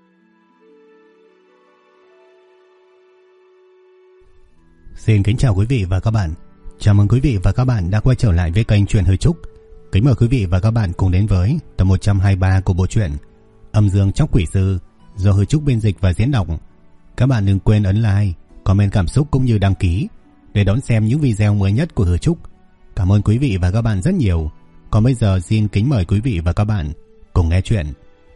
Xin kính chào quý vị và các bạn. Chào mừng quý vị và các bạn đã quay trở lại với kênh Truyện Hơi Trúc. Kính mời quý vị và các bạn cùng đến với tập 123 của bộ truyện Âm Dương Chóc Quỷ Sư do Hơi Trúc biên dịch và diễn đọc. Các bạn đừng quên ấn like, comment cảm xúc cũng như đăng ký để đón xem những video mới nhất của Hơi Trúc. Cảm ơn quý vị và các bạn rất nhiều. Còn bây giờ xin kính mời quý vị và các bạn cùng nghe chuyện.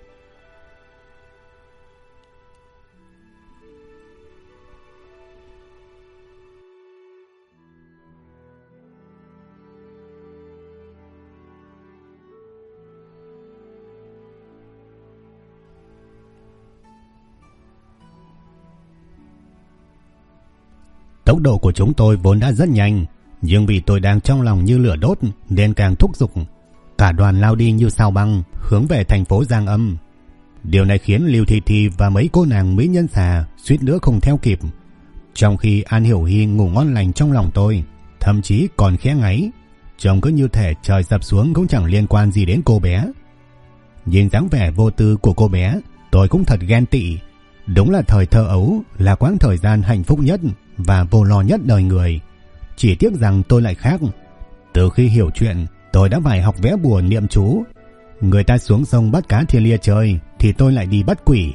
Tốc độ của chúng tôi vốn đã rất nhanh, nhưng vì tôi đang trong lòng như lửa đốt nên càng thúc giục. Cả đoàn lao đi như sao băng hướng về thành phố Giang Âm. Điều này khiến Lưu Thị Thị và mấy cô nàng mỹ nhân xà suýt nữa không theo kịp. Trong khi An Hiểu Hy ngủ ngon lành trong lòng tôi, thậm chí còn khẽ ngáy, trông cứ như thể trời sập xuống cũng chẳng liên quan gì đến cô bé. Nhìn dáng vẻ vô tư của cô bé, tôi cũng thật ghen tị. Đúng là thời thơ ấu là quãng thời gian hạnh phúc nhất và vô lo nhất đời người. Chỉ tiếc rằng tôi lại khác. Từ khi hiểu chuyện, tôi đã phải học vẽ bùa niệm chú. Người ta xuống sông bắt cá thiên lia chơi thì tôi lại đi bắt quỷ.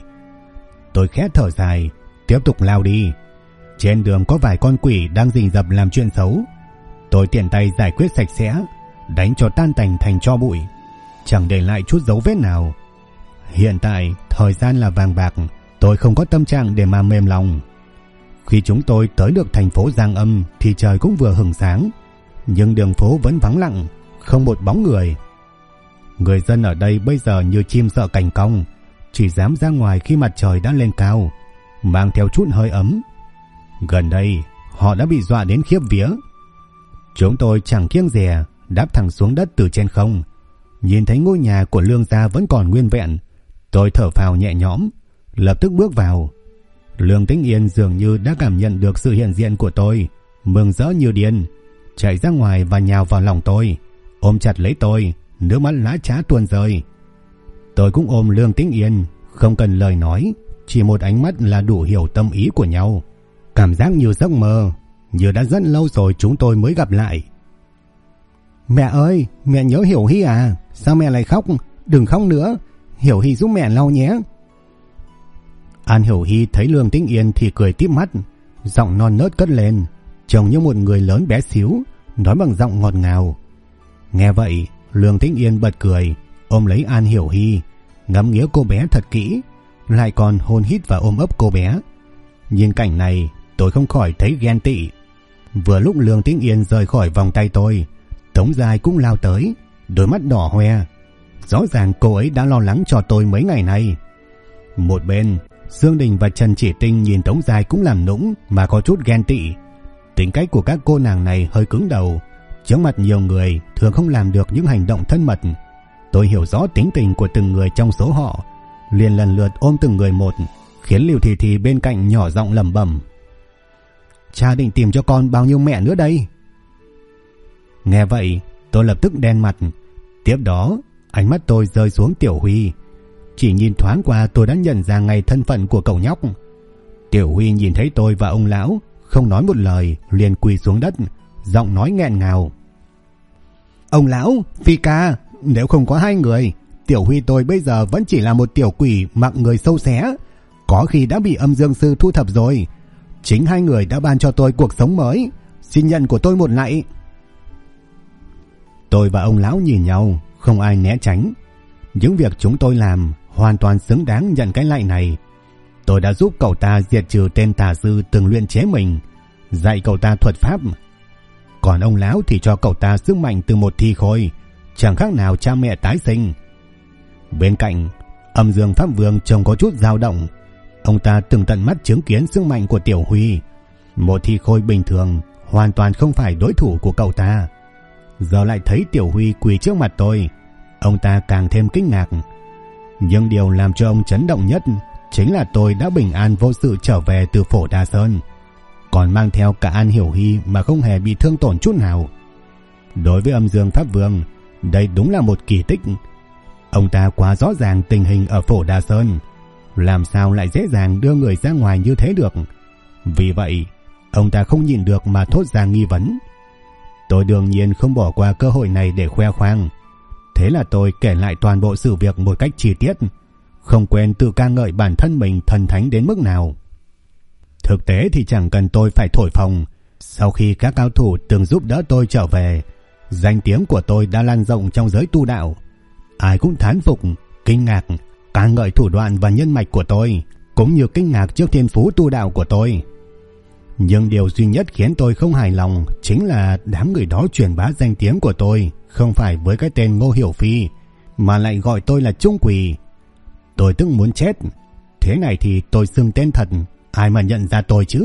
Tôi khẽ thở dài, tiếp tục lao đi. Trên đường có vài con quỷ đang rình rập làm chuyện xấu. Tôi tiện tay giải quyết sạch sẽ, đánh cho tan tành thành tro bụi, chẳng để lại chút dấu vết nào. Hiện tại thời gian là vàng bạc, tôi không có tâm trạng để mà mềm lòng. Khi chúng tôi tới được thành phố Giang Âm thì trời cũng vừa hửng sáng, nhưng đường phố vẫn vắng lặng, không một bóng người. Người dân ở đây bây giờ như chim sợ cành cong, chỉ dám ra ngoài khi mặt trời đã lên cao, mang theo chút hơi ấm. Gần đây họ đã bị dọa đến khiếp vía. Chúng tôi chẳng kiêng dè đáp thẳng xuống đất từ trên không. Nhìn thấy ngôi nhà của Lương gia vẫn còn nguyên vẹn, tôi thở phào nhẹ nhõm, lập tức bước vào. Lương Tĩnh Yên dường như đã cảm nhận được sự hiện diện của tôi, mừng rỡ như điên, chạy ra ngoài và nhào vào lòng tôi, ôm chặt lấy tôi, nước mắt lã chã tuôn rơi. Tôi cũng ôm Lương Tĩnh Yên, không cần lời nói, chỉ một ánh mắt là đủ hiểu tâm ý của nhau. Cảm giác như giấc mơ, như đã rất lâu rồi chúng tôi mới gặp lại. Mẹ ơi, mẹ nhớ Hiểu Hy à? Sao mẹ lại khóc? Đừng khóc nữa, Hiểu Hy giúp mẹ lau nhé. An Hiểu Hy thấy Lương Tĩnh Yên thì cười tít mắt, giọng non nớt cất lên, trông như một người lớn bé xíu, nói bằng giọng ngọt ngào. Nghe vậy, Lương Tĩnh Yên bật cười, ôm lấy An Hiểu Hy, ngắm nghía cô bé thật kỹ, lại còn hôn hít và ôm ấp cô bé. Nhìn cảnh này, tôi không khỏi thấy ghen tị. Vừa lúc Lương Tĩnh Yên rời khỏi vòng tay tôi, Tống Giai cũng lao tới, đôi mắt đỏ hoe. Rõ ràng cô ấy đã lo lắng cho tôi mấy ngày nay. Một bên, Dương Đình và Trần Chỉ Tinh nhìn Tống Giai cũng làm nũng mà có chút ghen tị. Tính cách của các cô nàng này hơi cứng đầu, trước mặt nhiều người thường không làm được những hành động thân mật. Tôi hiểu rõ tính tình của từng người trong số họ, liền lần lượt ôm từng người một, khiến Lưu Thị Thị bên cạnh nhỏ giọng lẩm bẩm: Cha định tìm cho con bao nhiêu mẹ nữa đây? Nghe vậy, tôi lập tức đen mặt. Tiếp đó, ánh mắt tôi rơi xuống Tiểu Huy. Chỉ nhìn thoáng qua tôi đã nhận ra ngay thân phận của cậu nhóc. Tiểu Huy nhìn thấy tôi và ông lão, không nói một lời, liền quỳ xuống đất, giọng nói nghẹn ngào: Ông lão, Phi ca, nếu không có hai người, Tiểu Huy tôi bây giờ vẫn chỉ là một tiểu quỷ mặc người sâu xé, có khi đã bị Âm Dương Sư thu thập rồi. Chính hai người đã ban cho tôi cuộc sống mới, xin nhận của tôi một lạy. Tôi và ông lão nhìn nhau, không ai né tránh. Những việc chúng tôi làm hoàn toàn xứng đáng nhận cái lạy này. Tôi đã giúp cậu ta diệt trừ tên tà sư từng luyện chế mình, dạy cậu ta thuật pháp. Còn ông lão thì cho cậu ta sức mạnh từ một thi khôi, chẳng khác nào cha mẹ tái sinh. Bên cạnh, Âm Dương Pháp Vương trông có chút dao động. Ông ta từng tận mắt chứng kiến sức mạnh của Tiểu Huy. Một thi khôi bình thường hoàn toàn không phải đối thủ của cậu ta. Giờ lại thấy Tiểu Huy quỳ trước mặt tôi, ông ta càng thêm kinh ngạc. Nhưng điều làm cho ông chấn động nhất chính là tôi đã bình an vô sự trở về từ Phổ Đà Sơn, còn mang theo cả An Hiểu Hy mà không hề bị thương tổn chút nào. Đối với Âm Dương Pháp Vương, đây đúng là một kỳ tích. Ông ta quá rõ ràng tình hình ở Phổ Đà Sơn. làm sao lại dễ dàng đưa người ra ngoài như thế được. Vì vậy, ông ta không nhịn được mà thốt ra nghi vấn. Tôi đương nhiên không bỏ qua cơ hội này để khoe khoang. Thế là tôi kể lại toàn bộ sự việc một cách chi tiết, không quên tự ca ngợi bản thân mình thần thánh đến mức nào. Thực tế thì chẳng cần tôi phải thổi phồng, sau khi các cao thủ từng giúp đỡ tôi trở về, danh tiếng của tôi đã lan rộng trong giới tu đạo. Ai cũng thán phục, kinh ngạc, ca ngợi thủ đoạn và nhân mạch của tôi, cũng như kinh ngạc trước thiên phú tu đạo của tôi. Nhưng điều duy nhất khiến tôi không hài lòng chính là đám người đó truyền bá danh tiếng của tôi không phải với cái tên Ngô Hiểu Phi, mà lại gọi tôi là Trung Quỳ. Tôi tức muốn chết. Thế này thì tôi xưng tên thật, ai mà nhận ra tôi chứ?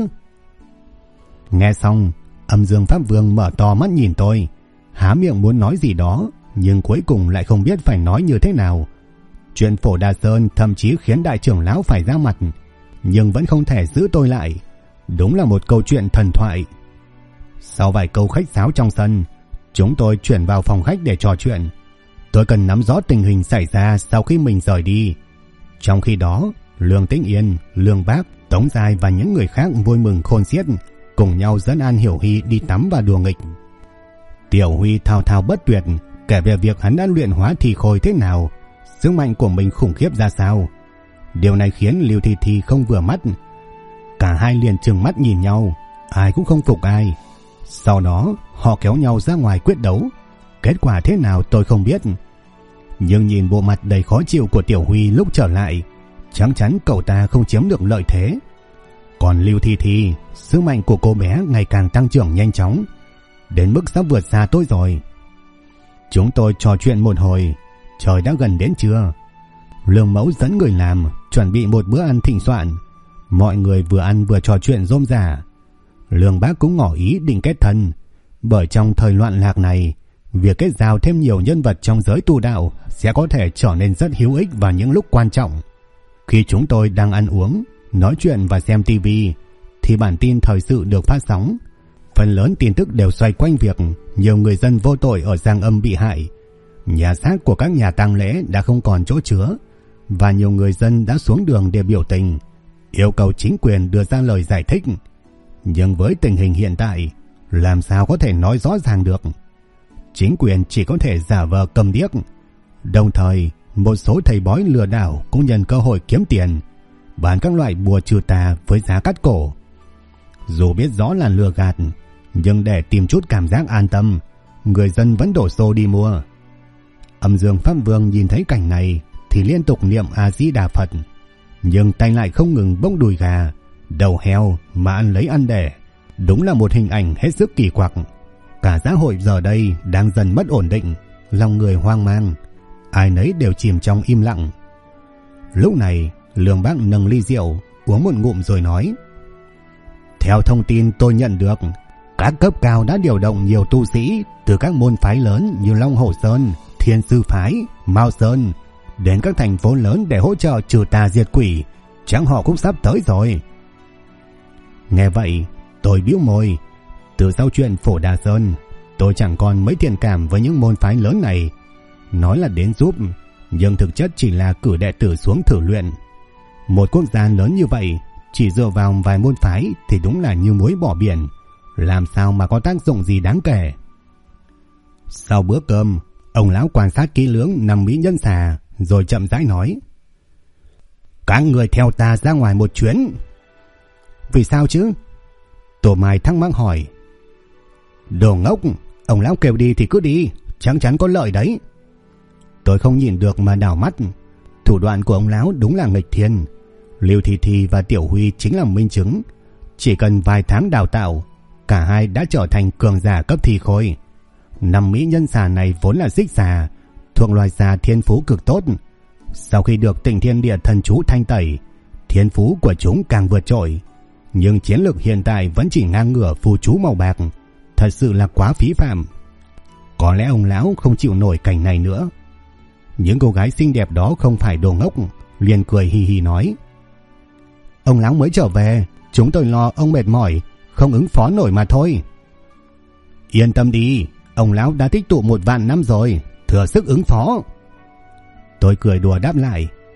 Nghe xong, Âm Dương Pháp Vương mở to mắt nhìn tôi, há miệng muốn nói gì đó, nhưng cuối cùng lại không biết phải nói như thế nào. Chuyện Phổ Đà Sơn thậm chí khiến đại trưởng lão phải ra mặt, nhưng vẫn không thể giữ tôi lại. Đúng là một câu chuyện thần thoại. Sau vài câu khách sáo trong sân, chúng tôi chuyển vào phòng khách để trò chuyện. Tôi cần nắm rõ tình hình xảy ra sau khi mình rời đi. Trong khi đó, Lương Tĩnh Yên, Lương Bác, Tống Giai và những người khác vui mừng khôn xiết, cùng nhau dẫn An Hiểu Hy đi tắm và đùa nghịch. Tiểu Huy thao thao bất tuyệt kể về việc hắn đã luyện hóa thì khôi thế nào, sức mạnh của mình khủng khiếp ra sao. Điều này khiến Lưu Thi Thi không vừa mắt. Cả hai liền trừng mắt nhìn nhau, ai cũng không phục ai. Sau đó họ kéo nhau ra ngoài quyết đấu. Kết quả thế nào tôi không biết, nhưng nhìn bộ mặt đầy khó chịu của Tiểu Huy lúc trở lại, chắc chắn cậu ta không chiếm được lợi thế. Còn Lưu Thi Thi, sức mạnh của cô bé ngày càng tăng trưởng nhanh chóng, đến mức sắp vượt xa tôi rồi. Chúng tôi trò chuyện một hồi, trời đã gần đến trưa. Lương Mẫu dẫn người làm chuẩn bị một bữa ăn thịnh soạn. Mọi người vừa ăn vừa trò chuyện rôm rả. Lương Bác cũng ngỏ ý định kết thân, bởi trong thời loạn lạc này, việc kết giao thêm nhiều nhân vật trong giới tu đạo sẽ có thể trở nên rất hữu ích vào những lúc quan trọng. Khi chúng tôi đang ăn uống, nói chuyện và xem tivi, thì bản tin thời sự được phát sóng. Phần lớn tin tức đều xoay quanh việc nhiều người dân vô tội ở Giang Âm bị hại. Nhà xác của các nhà tang lễ đã không còn chỗ chứa, và nhiều người dân đã xuống đường để biểu tình, yêu cầu chính quyền đưa ra lời giải thích. Nhưng với tình hình hiện tại, làm sao có thể nói rõ ràng được? Chính quyền chỉ có thể giả vờ câm điếc. Đồng thời, một số thầy bói lừa đảo cũng nhân cơ hội kiếm tiền, bán các loại bùa trừ tà với giá cắt cổ. Dù biết rõ là lừa gạt, nhưng để tìm chút cảm giác an tâm, người dân vẫn đổ xô đi mua. Âm Dương Pháp Vương nhìn thấy cảnh này thì liên tục niệm A Di Đà Phật, nhưng tay lại không ngừng bốc đùi gà, đầu heo mà ăn lấy ăn để. Đúng là một hình ảnh hết sức kỳ quặc. Cả xã hội giờ đây đang dần mất ổn định, lòng người hoang mang, ai nấy đều chìm trong im lặng. Lúc này, Lương Bác nâng ly rượu, uống một ngụm rồi nói: Theo thông tin tôi nhận được, các cấp cao đã điều động nhiều tu sĩ từ các môn phái lớn như Long Hổ Sơn, Thiên Sư Phái, Mao Sơn đến các thành phố lớn để hỗ trợ trừ tà diệt quỷ. Chắc họ cũng sắp tới rồi. Nghe vậy, tôi bĩu môi. Từ sau chuyện Phổ Đà Sơn, tôi chẳng còn mấy thiện cảm với những môn phái lớn này. Nói là đến giúp, nhưng thực chất chỉ là cử đệ tử xuống thử luyện. Một quốc gia lớn như vậy, chỉ dựa vào vài môn phái thì đúng là như muối bỏ biển, làm sao mà có tác dụng gì đáng kể. Sau bữa cơm, ông lão quan sát kỹ lưỡng 5 mỹ nhân xà, rồi chậm rãi nói: Các người theo ta ra ngoài một chuyến. Vì sao chứ? Tổ Mai thắc mắc hỏi. Đồ ngốc, ông lão kêu đi thì cứ đi, chắc chắn có lợi đấy. Tôi không nhìn được mà đảo mắt. Thủ đoạn của ông lão đúng là nghịch thiên. Lưu Thi Thi và Tiểu Huy chính là minh chứng. Chỉ cần vài tháng đào tạo, cả hai đã trở thành cường giả cấp thi khôi. 5 mỹ nhân xà này vốn là xích xà, thuộc loài xà thiên phú cực tốt. Sau khi được Tịnh Thiên Địa thần chú thanh tẩy, thiên phú của chúng càng vượt trội. Nhưng chiến lược hiện tại vẫn chỉ ngang ngửa phù chú màu bạc, thật sự là quá phí phạm. Có lẽ ông lão không chịu nổi cảnh này nữa. Những cô gái xinh đẹp đó không phải đồ ngốc, liền cười hì hì nói: Ông lão mới trở về, chúng tôi lo ông mệt mỏi, không ứng phó nổi mà thôi. Yên tâm đi, ông lão đã tích tụ 1 vạn năm rồi, thừa sức ứng phó. Tôi cười đùa đáp lại: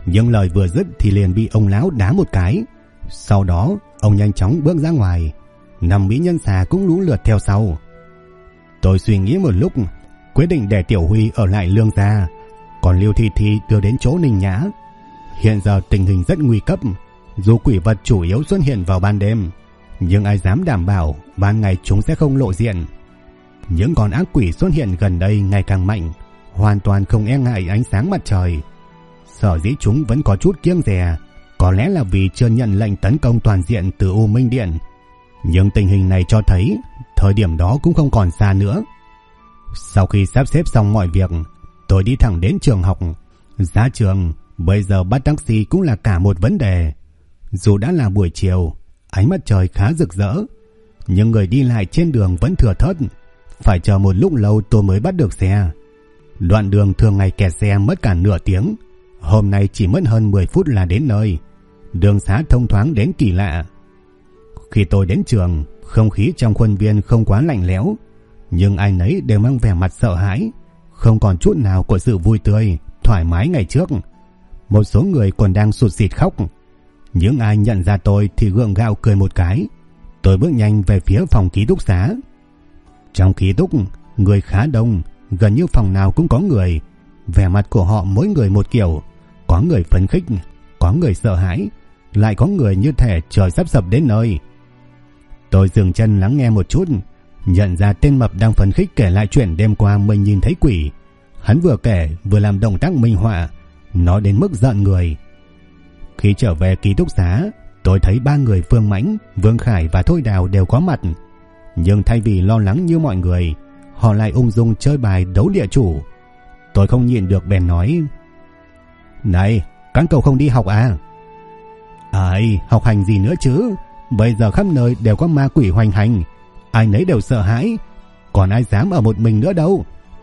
Nhưng lời vừa dứt thì liền bị ông lão đá một cái. Sau đó ông nhanh chóng bước ra ngoài. 5 mỹ nhân xà cũng lũ lượt theo sau. Tôi suy nghĩ một lúc, quyết định để Tiểu Huy ở lại Lương gia, còn Liêu Thi Thi đưa đến chỗ Ninh Nhã. Hiện giờ tình hình rất nguy cấp, dù quỷ vật chủ yếu xuất hiện vào ban đêm, nhưng ai dám đảm bảo ban ngày chúng sẽ không lộ diện. Những con ác quỷ xuất hiện gần đây ngày càng mạnh, hoàn toàn không e ngại ánh sáng mặt trời. Sở dĩ chúng vẫn có chút kiêng dè, có lẽ là vì chưa nhận lệnh tấn công toàn diện từ U Minh Điện. Nhưng tình hình này cho thấy thời điểm đó cũng không còn xa nữa. Sau khi sắp xếp xong mọi việc, tôi đi thẳng đến trường học. Ra trường, bây giờ bắt taxi cũng là cả một vấn đề. Dù đã là buổi chiều, ánh mặt trời khá rực rỡ, nhưng người đi lại trên đường vẫn thưa thớt. Phải chờ một lúc lâu tôi mới bắt được xe. Đoạn đường thường ngày kẹt xe mất cả nửa tiếng, hôm nay chỉ mất hơn 10 phút là đến nơi. Đường xá thông thoáng đến kỳ lạ. Khi tôi đến trường, không khí trong khuôn viên không quá lạnh lẽo, nhưng ai nấy đều mang vẻ mặt sợ hãi, không còn chút nào của sự vui tươi, thoải mái ngày trước. Một số người còn đang sụt sịt khóc. Những ai nhận ra tôi thì gượng gạo cười một cái. Tôi bước nhanh về phía phòng ký túc xá. Trong ký túc, người khá đông, gần như phòng nào cũng có người. Vẻ mặt của họ mỗi người một kiểu, có người phấn khích, có người sợ hãi, lại có người như thể trời sắp sập đến nơi. Tôi dừng chân lắng nghe một chút, nhận ra tên mập đang phấn khích kể lại chuyện đêm qua mình nhìn thấy quỷ. Hắn vừa kể vừa làm động tác minh họa, nói đến mức giận người. Khi trở về ký túc xá, tôi thấy 3 người Phương Mãnh, Vương Khải và Thôi Đào đều có mặt. Nhưng thay vì lo lắng như mọi người, họ lại ung dung chơi bài đấu địa chủ. Tôi không nhịn được bèn nói: "Này, các cậu không đi học à?" "Ai, học hành gì nữa chứ, bây giờ khắp nơi đều có ma quỷ hoành hành, ai nấy đều sợ hãi, còn ai dám ở một mình nữa đâu."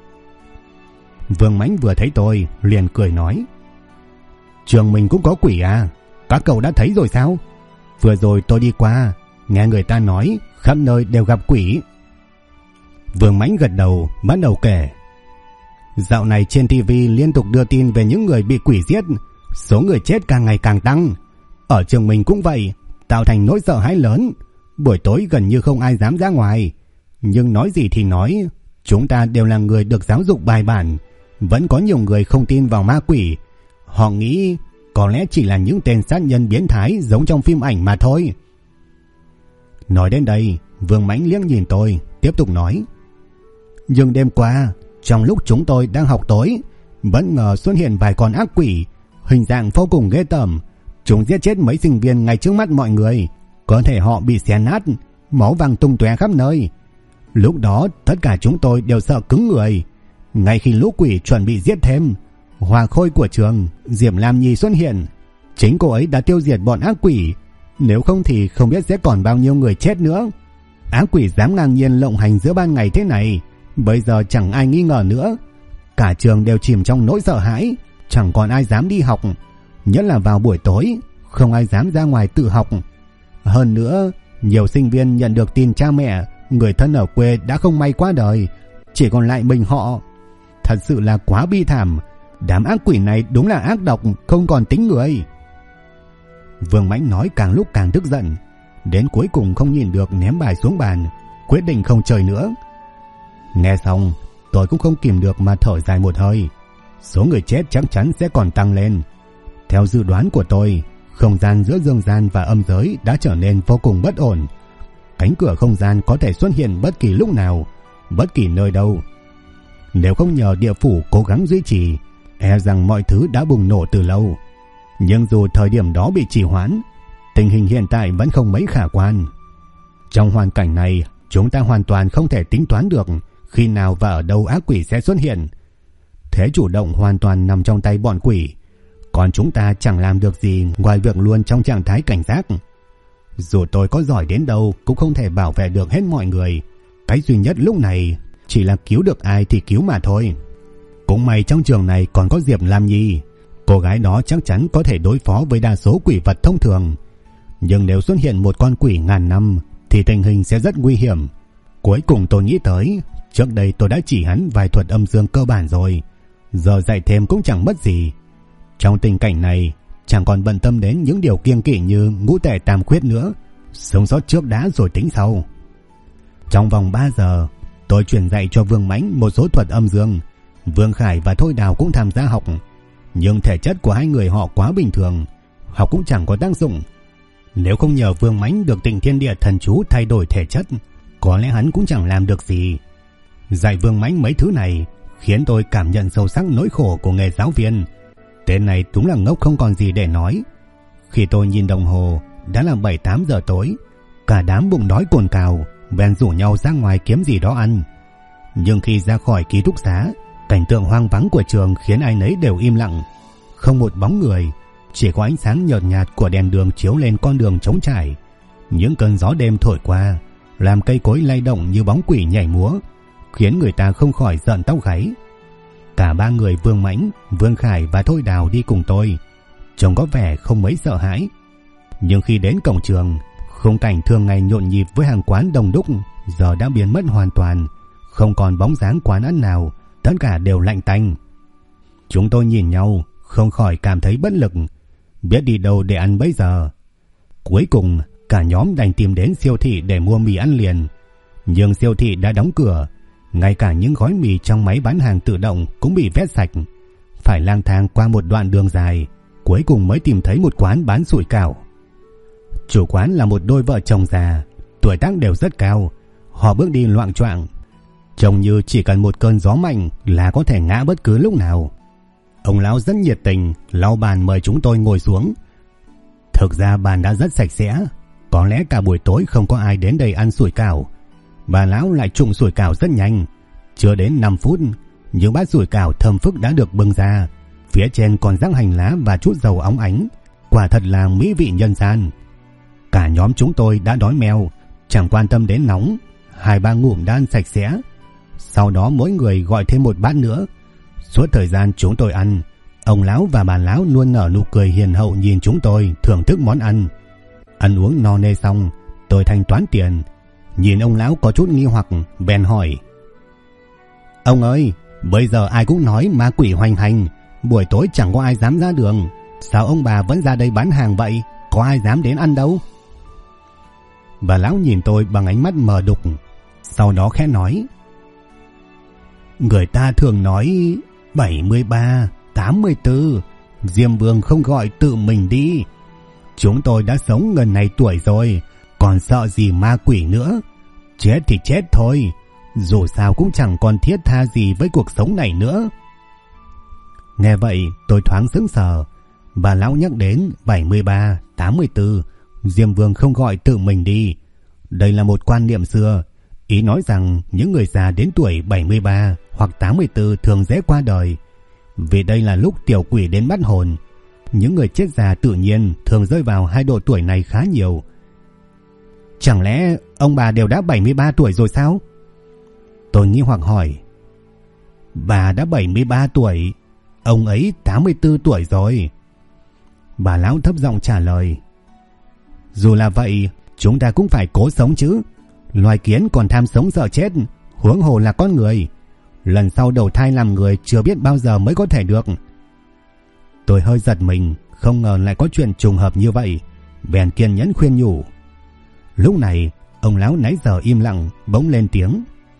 Vương Mãnh vừa thấy tôi liền cười nói: "Trường mình cũng có quỷ à? Các cậu đã thấy rồi sao? Vừa rồi tôi đi qua, nghe người ta nói khắp nơi đều gặp quỷ." Vương Mãnh gật đầu, bắt đầu kể: "Dạo này trên TV liên tục đưa tin về những người bị quỷ giết, số người chết càng ngày càng tăng. Ở trường mình cũng vậy, tạo thành nỗi sợ hãi lớn. Buổi tối gần như không ai dám ra ngoài. Nhưng nói gì thì nói, chúng ta đều là người được giáo dục bài bản. Vẫn có nhiều người không tin vào ma quỷ. Họ nghĩ có lẽ chỉ là những tên sát nhân biến thái giống trong phim ảnh mà thôi." Nói đến đây, Vương Mãnh liếc nhìn tôi, tiếp tục nói: "Nhưng đêm qua, trong lúc chúng tôi đang học tối, bất ngờ xuất hiện vài con ác quỷ, hình dạng vô cùng ghê tởm. Chúng giết chết mấy sinh viên ngay trước mắt mọi người, cơ thể họ bị xé nát, máu văng tung tóe khắp nơi. Lúc đó tất cả chúng tôi đều sợ cứng người. Ngay khi lũ quỷ chuẩn bị giết thêm, Hòa khôi của trường Diệp Lam Nhi xuất hiện. Chính cô ấy đã tiêu diệt bọn ác quỷ, nếu không thì không biết sẽ còn bao nhiêu người chết nữa. Ác quỷ dám ngang nhiên lộng hành giữa ban ngày thế này, bây giờ chẳng ai nghi ngờ nữa. Cả trường đều chìm trong nỗi sợ hãi, chẳng còn ai dám đi học, nhất là vào buổi tối, không ai dám ra ngoài tự học. Hơn nữa, nhiều sinh viên nhận được tin cha mẹ, người thân ở quê đã không may qua đời, chỉ còn lại mình họ. Thật sự là quá bi thảm. Đám ác quỷ này đúng là ác độc, không còn tính người." Vương Mãnh nói càng lúc càng tức giận, đến cuối cùng không nhìn được ném bài xuống bàn, quyết định không chơi nữa. Nghe xong, tôi cũng không kìm được mà thở dài một hơi. Số người chết chắc chắn sẽ còn tăng lên. Theo dự đoán của tôi, không gian giữa dương gian và âm giới đã trở nên vô cùng bất ổn. Cánh cửa không gian có thể xuất hiện bất kỳ lúc nào, bất kỳ nơi đâu. Nếu không nhờ địa phủ cố gắng duy trì, e rằng mọi thứ đã bùng nổ từ lâu. Nhưng dù thời điểm đó bị trì hoãn, tình hình hiện tại vẫn không mấy khả quan. Trong hoàn cảnh này, chúng ta hoàn toàn không thể tính toán được khi nào và ở đâu ác quỷ sẽ xuất hiện. Thế chủ động hoàn toàn nằm trong tay bọn quỷ, còn chúng ta chẳng làm được gì ngoài việc luôn trong trạng thái cảnh giác. Dù tôi có giỏi đến đâu cũng không thể bảo vệ được hết mọi người. Cái duy nhất lúc này chỉ là cứu được ai thì cứu mà thôi. Cũng may trong trường này còn có Diệp Lam Nhi, cô gái đó chắc chắn có thể đối phó với đa số quỷ vật thông thường. Nhưng nếu xuất hiện một con quỷ ngàn năm thì tình hình sẽ rất nguy hiểm. Cuối cùng tôi nghĩ tới, trước đây tôi đã chỉ hắn vài thuật âm dương cơ bản rồi, giờ dạy thêm cũng chẳng mất gì. Trong tình cảnh này, chẳng còn bận tâm đến những điều kiêng kỵ như ngũ tệ tam khuyết nữa, sống sót trước đã rồi tính sau. Trong vòng 3 giờ, tôi truyền dạy cho Vương Mãnh một số thuật âm dương. Vương Khải và Thôi Đào cũng tham gia học, nhưng thể chất của hai người họ quá bình thường, học cũng chẳng có tác dụng. Nếu không nhờ Vương Mãnh được Tịnh Thiên Địa thần chú thay đổi thể chất, có lẽ hắn cũng chẳng làm được gì. Dạy Vương Mãnh mấy thứ này khiến tôi cảm nhận sâu sắc nỗi khổ của nghề giáo viên. Tên này đúng là ngốc không còn gì để nói. Khi tôi nhìn đồng hồ, đã là 7-8 giờ tối. Cả đám bụng đói cồn cào, bèn rủ nhau ra ngoài kiếm gì đó ăn. Nhưng khi ra khỏi ký túc xá, cảnh tượng hoang vắng của trường khiến ai nấy đều im lặng. Không một bóng người, chỉ có ánh sáng nhợt nhạt của đèn đường chiếu lên con đường trống trải. Những cơn gió đêm thổi qua, làm cây cối lay động như bóng quỷ nhảy múa, khiến người ta không khỏi rợn tóc gáy. Cả ba người Vương Mãnh, Vương Khải và Thôi Đào đi cùng tôi, trông có vẻ không mấy sợ hãi. Nhưng khi đến cổng trường, khung cảnh thường ngày nhộn nhịp với hàng quán đông đúc giờ đã biến mất hoàn toàn, không còn bóng dáng quán ăn nào, tất cả đều lạnh tanh. Chúng tôi nhìn nhau, không khỏi cảm thấy bất lực, biết đi đâu để ăn bây giờ. Cuối cùng, cả nhóm đành tìm đến siêu thị để mua mì ăn liền. Nhưng siêu thị đã đóng cửa, ngay cả những gói mì trong máy bán hàng tự động cũng bị vét sạch. Phải lang thang qua một đoạn đường dài, cuối cùng mới tìm thấy một quán bán sủi cảo. Chủ quán là một đôi vợ chồng già, tuổi tác đều rất cao. Họ bước đi loạng choạng, trông như chỉ cần một cơn gió mạnh là có thể ngã bất cứ lúc nào. Ông lão rất nhiệt tình, lau bàn mời chúng tôi ngồi xuống. Thực ra bàn đã rất sạch sẽ, có lẽ cả buổi tối không có ai đến đây ăn sủi cảo. Bà lão lại trụng sủi cảo rất nhanh, chưa đến 5 phút, những bát sủi cảo thơm phức đã được bưng ra, phía trên còn rắc hành lá và chút dầu óng ánh, quả thật là mỹ vị nhân gian. Cả nhóm chúng tôi đã đói meo, chẳng quan tâm đến nóng, 2-3 ngụm đã ăn sạch sẽ. Sau đó mỗi người gọi thêm một bát nữa. Suốt thời gian chúng tôi ăn, ông lão và bà lão luôn nở nụ cười hiền hậu nhìn chúng tôi thưởng thức món ăn. Ăn uống no nê xong, tôi thanh toán tiền. Nhìn ông lão có chút nghi hoặc, bèn hỏi: Ông ơi, bây giờ ai cũng nói ma quỷ hoành hành, buổi tối chẳng có ai dám ra đường, sao ông bà vẫn ra đây bán hàng vậy? Có ai dám đến ăn đâu? Bà lão nhìn tôi bằng ánh mắt mờ đục, sau đó khẽ nói: Người ta thường nói 73, 84, Diêm Vương không gọi tự mình đi. Chúng tôi đã sống gần này tuổi rồi, còn sợ gì ma quỷ nữa. Chết thì chết thôi, dù sao cũng chẳng còn thiết tha gì với cuộc sống này nữa. Nghe vậy tôi thoáng sững sờ. Bà lão nhắc đến 73, 84, Diêm Vương không gọi tự mình đi. Đây là một quan niệm xưa, ý nói rằng những người già đến tuổi 73 hoặc 84 thường dễ qua đời, vì đây là lúc tiểu quỷ đến bắt hồn. Những người chết già tự nhiên thường rơi vào hai độ tuổi này khá nhiều. Chẳng lẽ ông bà đều đã 73 tuổi rồi sao? Tôi nghi hoặc hỏi. Bà đã 73 tuổi, ông ấy 84 tuổi rồi. Bà lão thấp giọng trả lời. Dù là vậy, chúng ta cũng phải cố sống chứ. Loài kiến còn tham sống sợ chết, huống hồ là con người. Lần sau đầu thai làm người chưa biết bao giờ mới có thể được. Tôi hơi giật mình, không ngờ lại có chuyện trùng hợp như vậy, bèn kiên nhẫn khuyên nhủ. Lúc này, ông lão nãy giờ im lặng bỗng lên tiếng.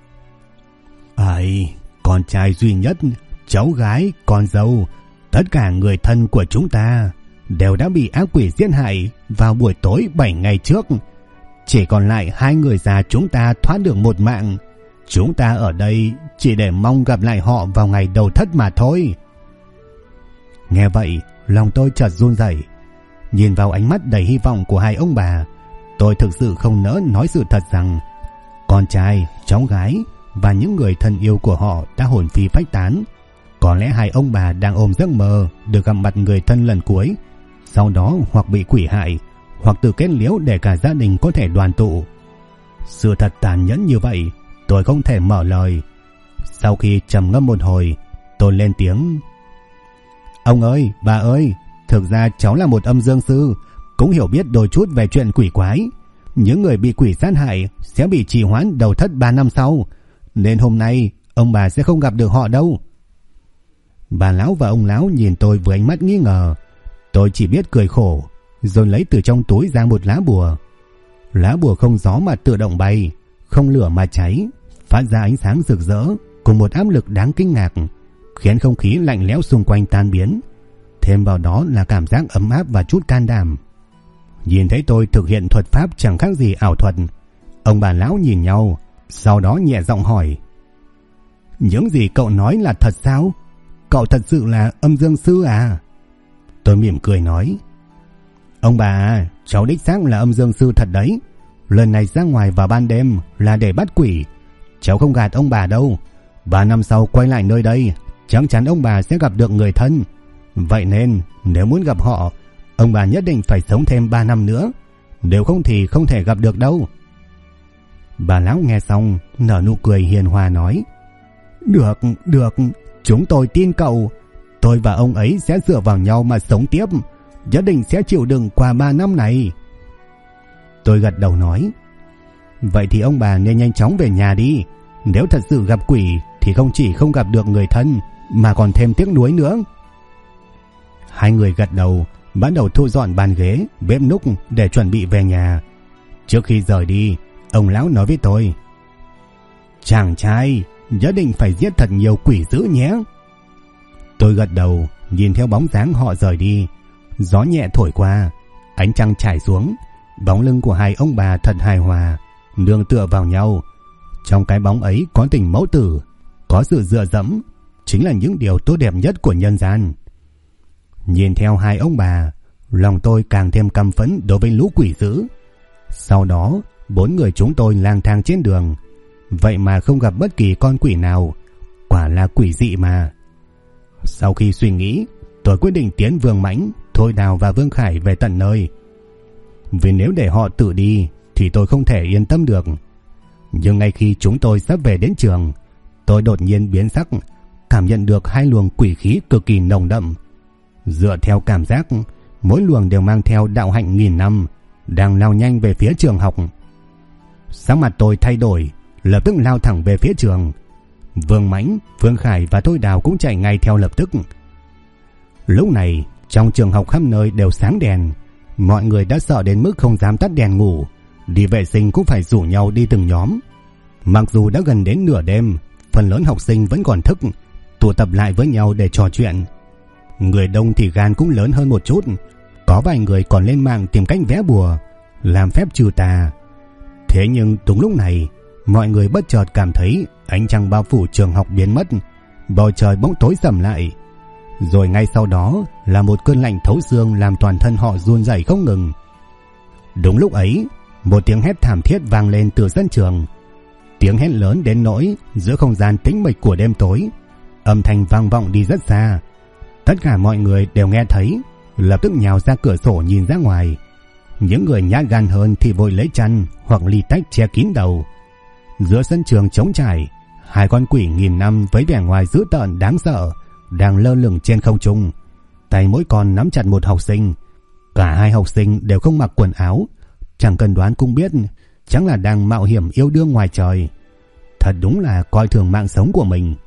Ấy, con trai duy nhất, cháu gái, con dâu, tất cả người thân của chúng ta đều đã bị ác quỷ giết hại vào buổi tối 7 ngày trước. Chỉ còn lại 2 người già chúng ta thoát được một mạng. Chúng ta ở đây chỉ để mong gặp lại họ vào ngày đầu thất mà thôi. Nghe vậy, lòng tôi chợt run rẩy. Nhìn vào ánh mắt đầy hy vọng của hai ông bà, tôi thực sự không nỡ nói sự thật rằng con trai, cháu gái và những người thân yêu của họ đã hồn phi phách tán. Có lẽ hai ông bà đang ôm giấc mơ được gặp mặt người thân lần cuối, sau đó hoặc bị quỷ hại, hoặc tự kết liễu để cả gia đình có thể đoàn tụ. Sự thật tàn nhẫn như vậy, tôi không thể mở lời. Sau khi trầm ngâm một hồi, tôi lên tiếng. Ông ơi, bà ơi, thực ra cháu là một âm dương sư, cũng hiểu biết đôi chút về chuyện quỷ quái. Những người bị quỷ sát hại sẽ bị trì hoãn đầu thất 3 năm sau, nên hôm nay ông bà sẽ không gặp được họ đâu. Bà lão và ông lão nhìn tôi với ánh mắt nghi ngờ. Tôi chỉ biết cười khổ, rồi lấy từ trong túi ra một lá bùa. Lá bùa không gió mà tự động bay, không lửa mà cháy, phát ra ánh sáng rực rỡ cùng một áp lực đáng kinh ngạc, khiến không khí lạnh lẽo xung quanh tan biến. Thêm vào đó là cảm giác ấm áp và chút can đảm. Nhìn thấy tôi thực hiện thuật pháp chẳng khác gì ảo thuật, ông bà lão nhìn nhau, sau đó nhẹ giọng hỏi: "Những gì cậu nói là thật sao? Cậu thật sự là âm dương sư à?" Tôi mỉm cười nói: "Ông bà à, cháu đích xác là âm dương sư thật đấy. Lần này ra ngoài vào ban đêm là để bắt quỷ. Cháu không gạt ông bà đâu. 3 năm sau quay lại nơi đây, chắc chắn ông bà sẽ gặp được người thân. Vậy nên nếu muốn gặp họ, ông bà nhất định phải sống thêm 3 năm nữa. Nếu không thì không thể gặp được đâu." Bà lão nghe xong nở nụ cười hiền hòa nói: Được, chúng tôi tin cậu. Tôi và ông ấy sẽ dựa vào nhau mà sống tiếp, nhất định sẽ chịu đựng qua 3 năm này." Tôi gật đầu nói: "Vậy thì ông bà nên nhanh chóng về nhà đi. Nếu thật sự gặp quỷ thì không chỉ không gặp được người thân mà còn thêm tiếc nuối nữa." Hai người gật đầu, bắt đầu thu dọn bàn ghế, bếp núc để chuẩn bị về nhà. Trước khi rời đi, ông lão nói với tôi: "Chàng trai, nhất định phải giết thật nhiều quỷ dữ nhé." Tôi gật đầu, nhìn theo bóng dáng họ rời đi. Gió nhẹ thổi qua, ánh trăng trải xuống, bóng lưng của hai ông bà thật hài hòa, nương tựa vào nhau. Trong cái bóng ấy có tình mẫu tử, có sự dựa dẫm, chính là những điều tốt đẹp nhất của nhân gian. Nhìn theo hai ông bà, lòng tôi càng thêm căm phẫn đối với lũ quỷ dữ. Sau đó 4 người chúng tôi lang thang trên đường, vậy mà không gặp bất kỳ con quỷ nào. Quả là quỷ dị mà. Sau khi suy nghĩ, tôi quyết định tiến Vương Mãnh, Thôi Đào và Vương Khải về tận nơi. Vì nếu để họ tự đi thì tôi không thể yên tâm được. Nhưng ngay khi chúng tôi sắp về đến trường, tôi đột nhiên biến sắc, cảm nhận được 2 luồng quỷ khí cực kỳ nồng đậm. Dựa theo cảm giác, mỗi luồng đều mang theo đạo hạnh 1000 năm, đang lao nhanh về phía trường học. Sắc mặt tôi thay đổi, lập tức lao thẳng về phía trường. Vương Mãnh, Vương Khải và Thôi Đào cũng chạy ngay theo lập tức. Lúc này, trong trường học khắp nơi đều sáng đèn. Mọi người đã sợ đến mức không dám tắt đèn ngủ, đi vệ sinh cũng phải rủ nhau đi từng nhóm. Mặc dù đã gần đến nửa đêm, phần lớn học sinh vẫn còn thức, tụ tập lại với nhau để trò chuyện. Người đông thì gan cũng lớn hơn một chút, có vài người còn lên mạng tìm cách vẽ bùa, làm phép trừ tà. Thế nhưng đúng lúc này, mọi người bất chợt cảm thấy ánh trăng bao phủ trường học biến mất, bầu trời bỗng tối sầm lại. Rồi ngay sau đó là một cơn lạnh thấu xương làm toàn thân họ run rẩy không ngừng. Đúng lúc ấy, một tiếng hét thảm thiết vang lên từ sân trường. Tiếng hét lớn đến nỗi giữa không gian tĩnh mịch của đêm tối, âm thanh vang vọng đi rất xa. Tất cả mọi người đều nghe thấy, lập tức nhào ra cửa sổ nhìn ra ngoài. Những người nhát gan hơn thì vội lấy chăn hoặc ly tách che kín đầu. Giữa sân trường trống trải, 2 con quỷ 1000 năm với vẻ ngoài dữ tợn đáng sợ đang lơ lửng trên không trung. Tay mỗi con nắm chặt một học sinh. Cả 2 học sinh đều không mặc quần áo, chẳng cần đoán cũng biết chắc là đang mạo hiểm yêu đương ngoài trời. Thật đúng là coi thường mạng sống của mình.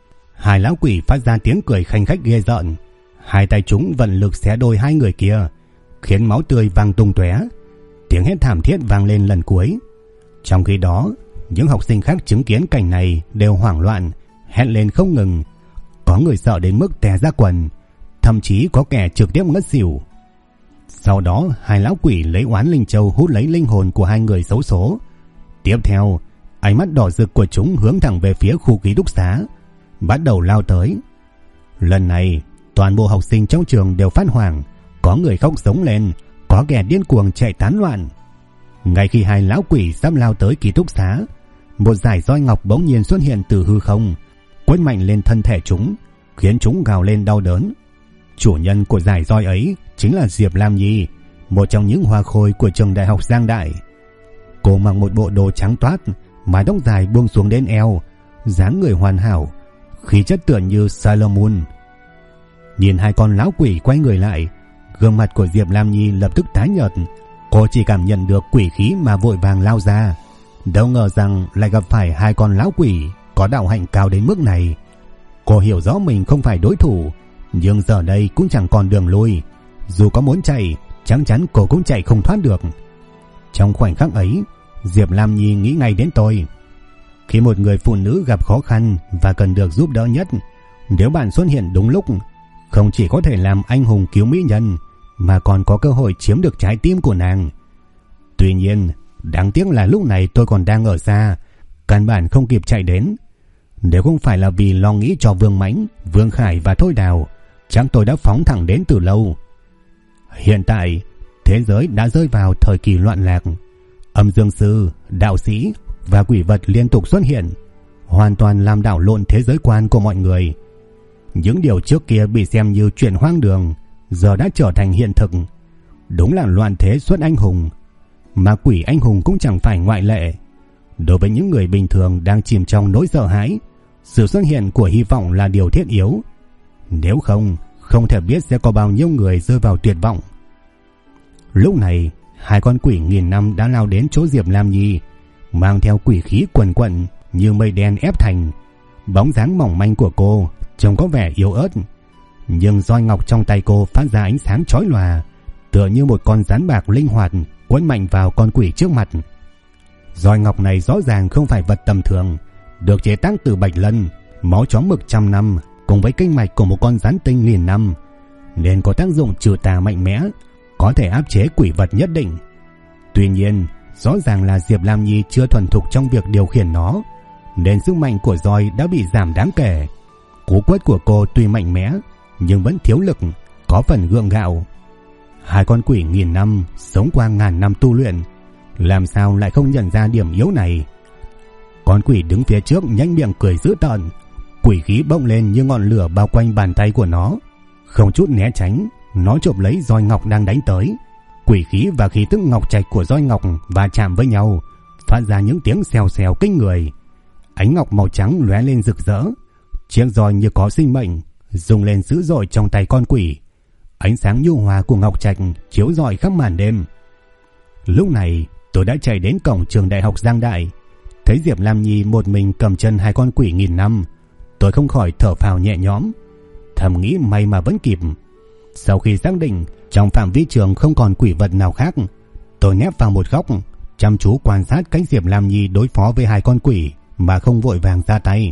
2 lão quỷ phát ra tiếng cười khanh khách ghê rợn. 2 tay chúng vận lực xé đôi 2 người kia, khiến máu tươi văng tung tóe. Tiếng hét thảm thiết vang lên lần cuối. Trong khi đó, những học sinh khác chứng kiến cảnh này đều hoảng loạn, hét lên không ngừng. Có người sợ đến mức tè ra quần, thậm chí có kẻ trực tiếp ngất xỉu. Sau đó 2 lão quỷ lấy oán linh châu hút lấy linh hồn của 2 người xấu số. Tiếp theo, ánh mắt đỏ rực của chúng hướng thẳng về phía khu ký túc xá, bắt đầu lao tới. Lần này, toàn bộ học sinh trong trường đều phát hoảng, có người khóc sống lên, có kẻ điên cuồng chạy tán loạn. Ngay khi 2 lão quỷ sắp lao tới ký túc xá, một dải roi ngọc bỗng nhiên xuất hiện từ hư không, quất mạnh lên thân thể chúng, khiến chúng gào lên đau đớn. Chủ nhân của dải roi ấy chính là Diệp Lam Nhi, một trong những hoa khôi của trường đại học Giang Đại. Cô mặc một bộ đồ trắng toát, mái tóc dài buông xuống đến eo, dáng người hoàn hảo, khí chất tựa như Sailor Moon. Nhìn 2 con lão quỷ quay người lại, gương mặt của Diệp Lam Nhi lập tức tái nhợt. Cô chỉ cảm nhận được quỷ khí mà vội vàng lao ra. Đâu ngờ rằng lại gặp phải 2 con lão quỷ có đạo hạnh cao đến mức này. Cô hiểu rõ mình không phải đối thủ, nhưng giờ đây cũng chẳng còn đường lui. Dù có muốn chạy, chắc chắn cô cũng chạy không thoát được. Trong khoảnh khắc ấy, Diệp Lam Nhi nghĩ ngay đến tôi. Khi một người phụ nữ gặp khó khăn và cần được giúp đỡ nhất, nếu bạn xuất hiện đúng lúc, không chỉ có thể làm anh hùng cứu mỹ nhân, mà còn có cơ hội chiếm được trái tim của nàng. Tuy nhiên, đáng tiếc là lúc này tôi còn đang ở xa, căn bản không kịp chạy đến. Nếu không phải là vì lo nghĩ cho Vương Mãnh, Vương Khải và Thôi Đào, chắc tôi đã phóng thẳng đến từ lâu. Hiện tại, thế giới đã rơi vào thời kỳ loạn lạc. Âm dương sư, đạo sĩ và quỷ vật liên tục xuất hiện, hoàn toàn làm đảo lộn thế giới quan của mọi người. Những điều trước kia bị xem như chuyện hoang đường, giờ đã trở thành hiện thực. Đúng là loạn thế xuất anh hùng, mà quỷ anh hùng cũng chẳng phải ngoại lệ. Đối với những người bình thường đang chìm trong nỗi sợ hãi, sự xuất hiện của hy vọng là điều thiết yếu. Nếu không, không thể biết sẽ có bao nhiêu người rơi vào tuyệt vọng. Lúc này, hai con quỷ nghìn năm đã lao đến chỗ Diệp Lam Nhi, mang theo quỷ khí quần quận như mây đen ép thành. Bóng dáng mỏng manh của cô trông có vẻ yếu ớt, nhưng roi ngọc trong tay cô phát ra ánh sáng chói lòa, tựa như một con rắn bạc linh hoạt quấn mạnh vào con quỷ trước mặt. Roi ngọc này rõ ràng không phải vật tầm thường, được chế tác từ bạch lân, máu chó mực 100 năm cùng với kinh mạch của một con rắn tinh nghìn năm, nên có tác dụng trừ tà mạnh mẽ, có thể áp chế quỷ vật nhất định. Tuy nhiên, rõ ràng là Diệp Lam Nhi chưa thuần thục trong việc điều khiển nó, nên sức mạnh của roi đã bị giảm đáng kể. Cú quất của cô tuy mạnh mẽ, nhưng vẫn thiếu lực, có phần gượng gạo. Hai con quỷ nghìn năm sống qua ngàn năm tu luyện, làm sao lại không nhận ra điểm yếu này? Con quỷ đứng phía trước nhếch miệng cười dữ tợn, quỷ khí bốc lên như ngọn lửa bao quanh bàn tay của nó. Không chút né tránh, nó chộp lấy roi ngọc đang đánh tới. Quỷ khí và khí tức ngọc trạch của roi ngọc va chạm với nhau, phát ra những tiếng xèo xèo kinh người. Ánh ngọc màu trắng lóe lên rực rỡ, chiếc roi như có sinh mệnh, rung lên dữ dội trong tay con quỷ. Ánh sáng nhu hòa của ngọc trạch chiếu rọi khắp màn đêm. Lúc này, tôi đã chạy đến cổng trường đại học Giang Đại, thấy Diệp Lam Nhi một mình cầm chân hai con quỷ nghìn năm, tôi không khỏi thở phào nhẹ nhõm, thầm nghĩ may mà vẫn kịp. Sau khi xác định trong phạm vi trường không còn quỷ vật nào khác, tôi nép vào một góc, chăm chú quan sát cách Diệp Lam Nhi đối phó với hai con quỷ mà không vội vàng ra tay.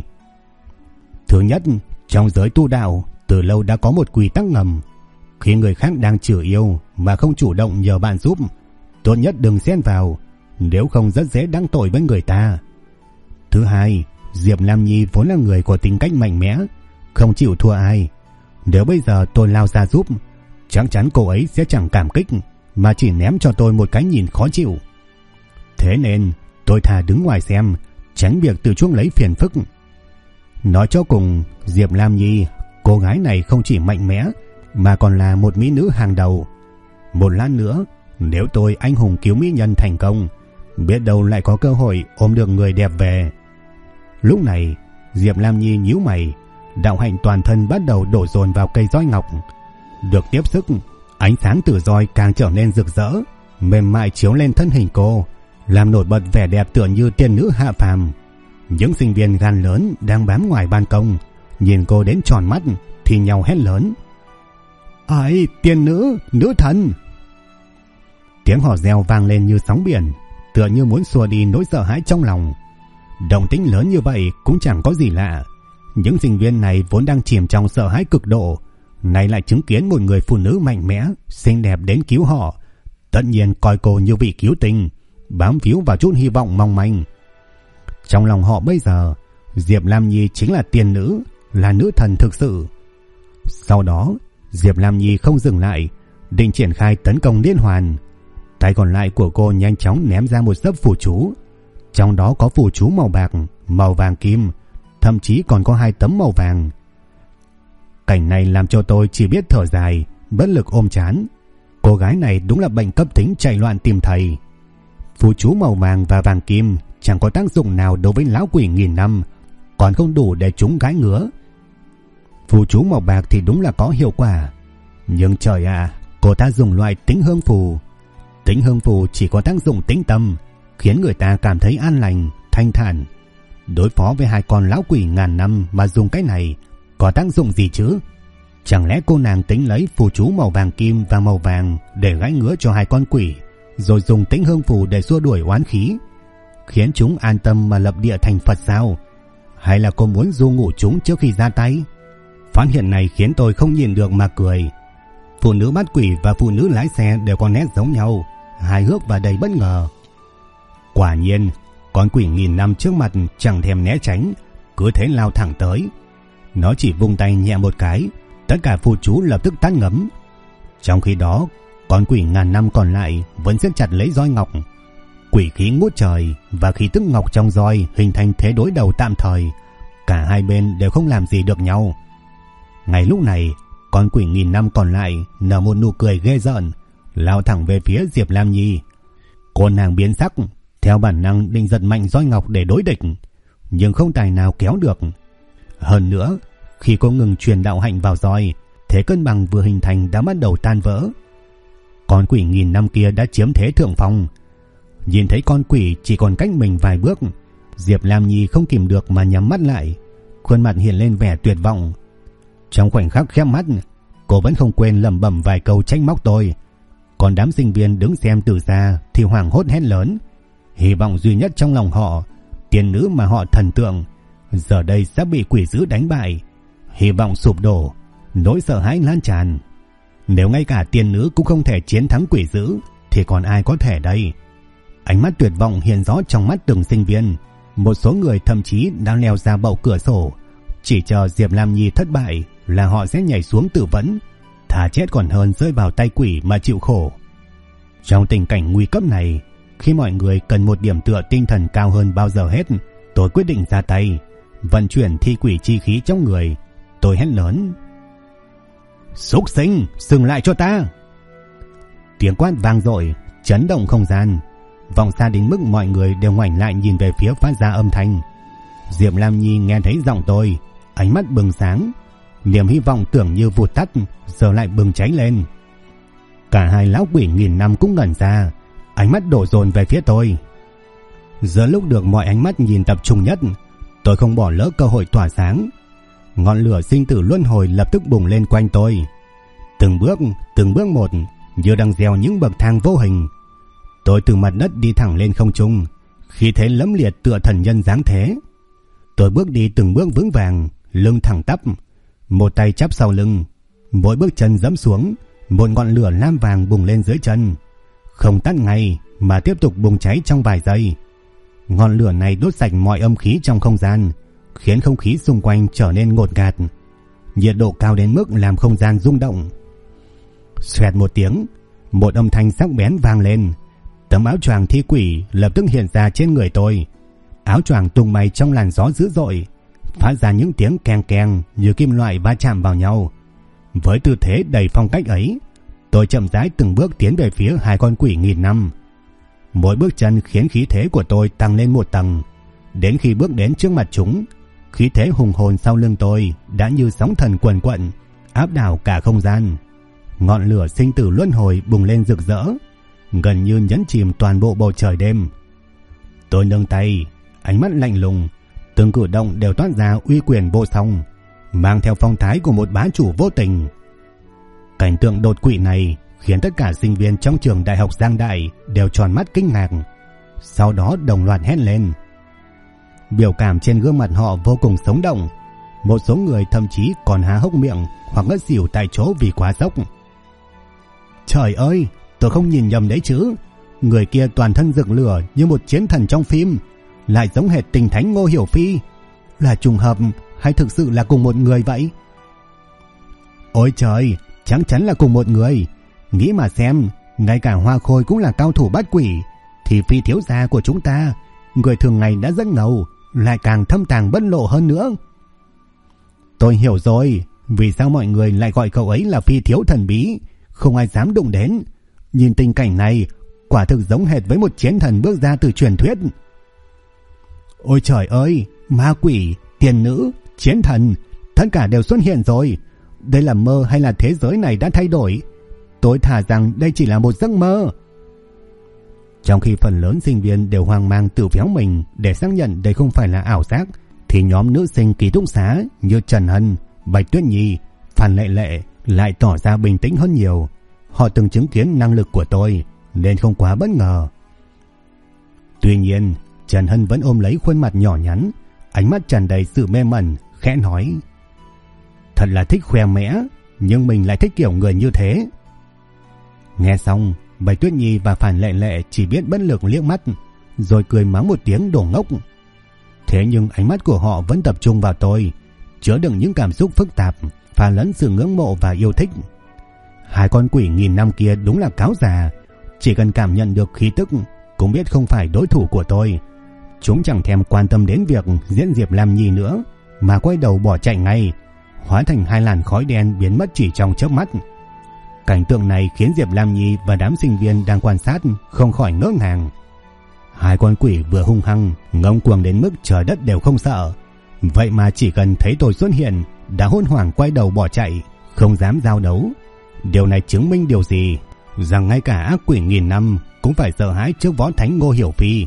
Thứ nhất, trong giới tu đạo từ lâu đã có một quy tắc ngầm: khi người khác đang chửi yêu mà không chủ động nhờ bạn giúp, tốt nhất đừng xen vào, nếu không rất dễ đắc tội với người ta. Thứ hai, Diệp Lam Nhi vốn là người có tính cách mạnh mẽ, không chịu thua ai. Nếu bây giờ tôi lao ra giúp, chắc chắn cô ấy sẽ chẳng cảm kích, mà chỉ ném cho tôi một cái nhìn khó chịu. Thế nên tôi thà đứng ngoài xem, tránh việc tự chuốc lấy phiền phức. Nói cho cùng, Diệp Lam Nhi, cô gái này không chỉ mạnh mẽ mà còn là một mỹ nữ hàng đầu. Một lát nữa, nếu tôi anh hùng cứu mỹ nhân thành công, biết đâu lại có cơ hội ôm được người đẹp về. Lúc này, Diệp Lam Nhi nhíu mày, đạo hạnh toàn thân bắt đầu đổ dồn vào cây roi ngọc. Được tiếp sức, ánh sáng từ roi càng trở nên rực rỡ, mềm mại chiếu lên thân hình cô, làm nổi bật vẻ đẹp tựa như tiên nữ hạ phàm. Những sinh viên gan lớn đang bám ngoài ban công nhìn cô đến tròn mắt thì nhau hét lớn: "Ai, tiên nữ, nữ thần!" Tiếng hò reo vang lên như sóng biển, tựa như muốn xua đi nỗi sợ hãi trong lòng. Động tĩnh lớn như vậy cũng chẳng có gì lạ. Những sinh viên này vốn đang chìm trong sợ hãi cực độ, nay lại chứng kiến một người phụ nữ mạnh mẽ, xinh đẹp đến cứu họ, tất nhiên coi cô như vị cứu tinh, bám víu vào chút hy vọng mong manh. Trong lòng họ bây giờ, Diệp Lam Nhi chính là tiên nữ, là nữ thần thực sự. Sau đó, Diệp Lam Nhi không dừng lại, định triển khai tấn công liên hoàn. Tay còn lại của cô nhanh chóng ném ra một xấp phù chú, trong đó có phù chú màu bạc, màu vàng kim, thậm chí còn có 2 tấm màu vàng. Cảnh này làm cho tôi chỉ biết thở dài, bất lực ôm trán. Cô gái này đúng là bệnh cấp tính chạy loạn tìm thầy. Phù chú màu vàng và vàng kim chẳng có tác dụng nào đối với lão quỷ nghìn năm, còn không đủ để chúng gái ngứa. Phù chú màu bạc thì đúng là có hiệu quả, nhưng trời ạ, cô ta dùng loại tĩnh hương phù. Tĩnh hương phù chỉ có tác dụng tĩnh tâm, khiến người ta cảm thấy an lành, thanh thản. Đối phó với 2 con lão quỷ ngàn năm mà dùng cái này, Có tác dụng gì chứ? Chẳng lẽ cô nàng tính lấy phù chú màu vàng kim và màu vàng để gãi ngứa cho hai con quỷ, rồi dùng tĩnh hương phù để xua đuổi oán khí, khiến chúng an tâm mà lập địa thành Phật sao? Hay là cô muốn du ngủ chúng trước khi ra tay? Phát hiện này khiến tôi không nhìn được mà cười. Phụ nữ bắt quỷ và phụ nữ lái xe đều có nét giống nhau, hài hước và đầy bất ngờ. Quả nhiên, con quỷ nghìn năm trước mặt chẳng thèm né tránh, cứ thế lao thẳng tới. Nó chỉ vung tay nhẹ một cái, tất cả phù chú lập tức tắt ngấm. Trong khi đó, con quỷ ngàn năm còn lại vẫn siết chặt lấy roi ngọc. Quỷ khí ngút trời và khí tức ngọc trong roi hình thành thế đối đầu tạm thời. Cả hai bên đều không làm gì được nhau. Ngay lúc này, con quỷ nghìn năm còn lại nở một nụ cười ghê rợn, lao thẳng về phía Diệp Lam Nhi. Cô nàng biến sắc, theo bản năng định giật mạnh roi ngọc để đối địch, nhưng không tài nào kéo được. Hơn nữa, khi cô ngừng truyền đạo hạnh vào roi, thế cân bằng vừa hình thành đã bắt đầu tan vỡ. Con quỷ nghìn năm kia đã chiếm thế thượng phong. Nhìn thấy con quỷ chỉ còn cách mình vài bước, Diệp Lam Nhi không kìm được mà nhắm mắt lại, khuôn mặt hiện lên vẻ tuyệt vọng. Trong khoảnh khắc khép mắt, cô vẫn không quên lẩm bẩm vài câu trách móc tôi. Còn đám sinh viên đứng xem từ xa thì hoảng hốt hét lớn. Hy vọng duy nhất trong lòng họ, tiên nữ mà họ thần tượng, giờ đây sẽ bị quỷ dữ đánh bại. Hy vọng sụp đổ, nỗi sợ hãi lan tràn. Nếu ngay cả tiên nữ cũng không thể chiến thắng quỷ dữ thì còn ai có thể đây? Ánh mắt tuyệt vọng hiện rõ trong mắt từng sinh viên. Một số người thậm chí đã leo ra bậu cửa sổ, chỉ chờ Diệp Lam Nhi thất bại là họ sẽ nhảy xuống tự vẫn, thà chết còn hơn rơi vào tay quỷ mà chịu khổ. Trong tình cảnh nguy cấp này, khi mọi người cần một điểm tựa tinh thần cao hơn bao giờ hết, tôi quyết định ra tay, vận chuyển thi quỷ chi khí trong người. Tôi hét lớn: "Súc sinh, dừng lại cho ta!" Tiếng quát vang dội, chấn động không gian, vọng xa đến mức mọi người đều ngoảnh lại nhìn về phía phát ra âm thanh. Diệp Lam Nhi nghe thấy giọng tôi, ánh mắt bừng sáng, niềm hy vọng tưởng như vụt tắt giờ lại bừng cháy lên. Cả hai lão quỷ nghìn năm cũng ngẩn ra, ánh mắt đổ dồn về phía tôi. Giờ lúc được mọi ánh mắt nhìn tập trung nhất, tôi không bỏ lỡ cơ hội tỏa sáng. Ngọn lửa sinh tử luân hồi lập tức bùng lên quanh tôi, từng bước một, như đang gieo những bậc thang vô hình. Tôi từ mặt đất đi thẳng lên không trung, khí thế lẫm liệt tựa thần nhân giáng thế. Tôi bước đi từng bước vững vàng, lưng thẳng tắp, một tay chắp sau lưng. Mỗi bước chân dẫm xuống, một ngọn lửa lam vàng bùng lên dưới chân, không tắt ngay mà tiếp tục bùng cháy trong vài giây. Ngọn lửa này đốt sạch mọi âm khí trong không gian, khiến không khí xung quanh trở nên ngột ngạt. Nhiệt độ cao đến mức làm không gian rung động. Xoẹt một tiếng, một âm thanh sắc bén vang lên. Tấm áo choàng thi quỷ lập tức hiện ra trên người tôi. Áo choàng tung bay trong làn gió dữ dội, phát ra những tiếng keng keng như kim loại va chạm vào nhau. Với tư thế đầy phong cách ấy, tôi chậm rãi từng bước tiến về phía hai con quỷ nghìn năm. Mỗi bước chân khiến khí thế của tôi tăng lên một tầng. Đến khi bước đến trước mặt chúng, khí thế hùng hồn sau lưng tôi đã như sóng thần quần quận, áp đảo cả không gian. Ngọn lửa sinh tử luân hồi bùng lên rực rỡ, gần như nhấn chìm toàn bộ bầu trời đêm. Tôi nâng tay, ánh mắt lạnh lùng, từng cử động đều toát ra uy quyền vô song, mang theo phong thái của một bá chủ vô tình. Cảnh tượng đột quỵ này khiến tất cả sinh viên trong trường đại học Giang Đại đều tròn mắt kinh ngạc, sau đó đồng loạt hét lên. Biểu cảm trên gương mặt họ vô cùng sống động, một số người thậm chí còn há hốc miệng hoặc ngất xỉu tại chỗ vì quá sốc. Trời ơi, tôi không nhìn nhầm đấy chứ, người kia toàn thân rực lửa như một chiến thần trong phim, lại giống hệt Tình Thánh Ngô Hiểu Phi. Là trùng hợp hay thực sự là cùng một người vậy? Ôi trời, chắc chắn là cùng một người. Nghĩ mà xem, ngay cả Hoa Khôi cũng là cao thủ bắt quỷ, thì Phi thiếu gia của chúng ta, người thường ngày đã rất ngầu, lại càng thâm tàng bất lộ hơn nữa. Tôi hiểu rồi, vì sao mọi người lại gọi cậu ấy là Phi thiếu thần bí, không ai dám đụng đến. Nhìn tình cảnh này, quả thực giống hệt với một chiến thần bước ra từ truyền thuyết. Ôi trời ơi, ma quỷ, tiền nữ, chiến thần, tất cả đều xuất hiện rồi. Đây là mơ hay là thế giới này đã thay đổi? Tôi thả rằng đây chỉ là một giấc mơ. Trong khi phần lớn sinh viên đều hoang mang tự véo mình để xác nhận đây không phải là ảo giác, thì nhóm nữ sinh ký túc xá như Trần Hân, Bạch Tuyết Nhi, Phan Lệ Lệ lại tỏ ra bình tĩnh hơn nhiều. Họ từng chứng kiến năng lực của tôi nên không quá bất ngờ. Tuy nhiên, Trần Hân vẫn ôm lấy khuôn mặt nhỏ nhắn, ánh mắt tràn đầy sự mê mẩn, khẽ nói: thật là thích khoe mẽ, nhưng mình lại thích kiểu người như thế. Nghe xong, Bạch Tuyết Nhi và Phan Lệ Lệ chỉ biết bất lực liếc mắt, rồi cười mắng một tiếng đồ ngốc. Thế nhưng ánh mắt của họ vẫn tập trung vào tôi, chứa đựng những cảm xúc phức tạp, pha lẫn sự ngưỡng mộ và yêu thích. Hai con quỷ nghìn năm kia đúng là cáo già, chỉ cần cảm nhận được khí tức cũng biết không phải đối thủ của tôi. Chúng chẳng thèm quan tâm đến việc diễn Diệp Lam Nhi nữa, mà quay đầu bỏ chạy ngay, hóa thành hai làn khói đen biến mất chỉ trong chớp mắt. Cảnh tượng này khiến Diệp Lam Nhi và đám sinh viên đang quan sát không khỏi ngỡ ngàng. Hai con quỷ vừa hung hăng, ngông cuồng đến mức trời đất đều không sợ, vậy mà chỉ cần thấy tôi xuất hiện đã hốt hoảng quay đầu bỏ chạy, không dám giao đấu. Điều này chứng minh điều gì? Rằng ngay cả ác quỷ nghìn năm cũng phải sợ hãi trước võ thánh Ngô Hiểu Phi.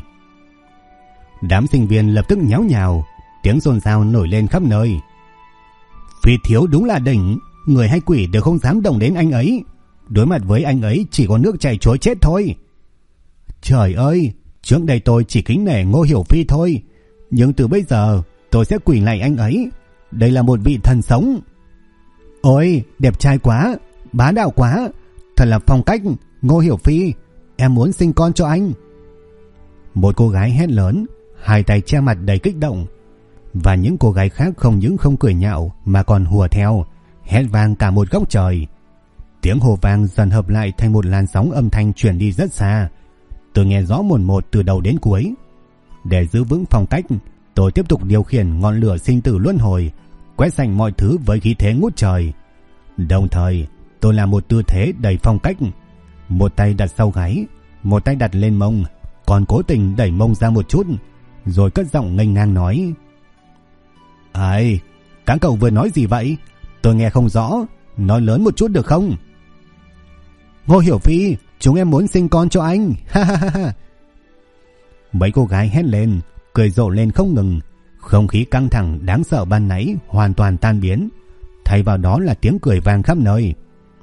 Đám sinh viên lập tức nháo nhào, tiếng xôn xao nổi lên khắp nơi. Phi thiếu đúng là đỉnh, người hay quỷ đều không dám động đến anh ấy. Đối mặt với anh ấy chỉ có nước chảy trối chết thôi. Trời ơi, trước đây tôi chỉ kính nể Ngô Hiểu Phi thôi, nhưng từ bây giờ tôi sẽ quỳ lạy anh ấy. Đây là một vị thần sống. Ôi, đẹp trai quá, bá đạo quá, thật là phong cách. Ngô Hiểu Phi, em muốn sinh con cho anh. Một cô gái hét lớn, hai tay che mặt đầy kích động. Và những cô gái khác không những không cười nhạo mà còn hùa theo, hét vang cả một góc trời. Tiếng hô vang dần hợp lại thành một làn sóng âm thanh truyền đi rất xa. Tôi nghe rõ một một từ đầu đến cuối. Để giữ vững phong cách, tôi tiếp tục điều khiển ngọn lửa sinh tử luân hồi, quét sạch mọi thứ với khí thế ngút trời. Đồng thời, tôi làm một tư thế đầy phong cách. Một tay đặt sau gáy, một tay đặt lên mông, còn cố tình đẩy mông ra một chút, rồi cất giọng nghênh ngang nói: Ai, các cậu vừa nói gì vậy? Tôi nghe không rõ, nói lớn một chút được không? Ngô Hiểu Phi, chúng em muốn sinh con cho anh. Ha ha ha. Mấy cô gái hét lên, cười rộ lên không ngừng. Không khí căng thẳng đáng sợ ban nãy hoàn toàn tan biến, thay vào đó là tiếng cười vang khắp nơi.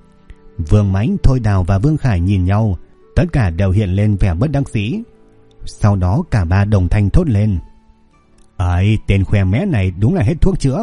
Vương Mãnh, Thôi Đào và Vương Khải nhìn nhau, tất cả đều hiện lên vẻ bất đắc dĩ. Sau đó cả ba đồng thanh thốt lên: Ấy, tên khoe mẽ này đúng là hết thuốc chữa.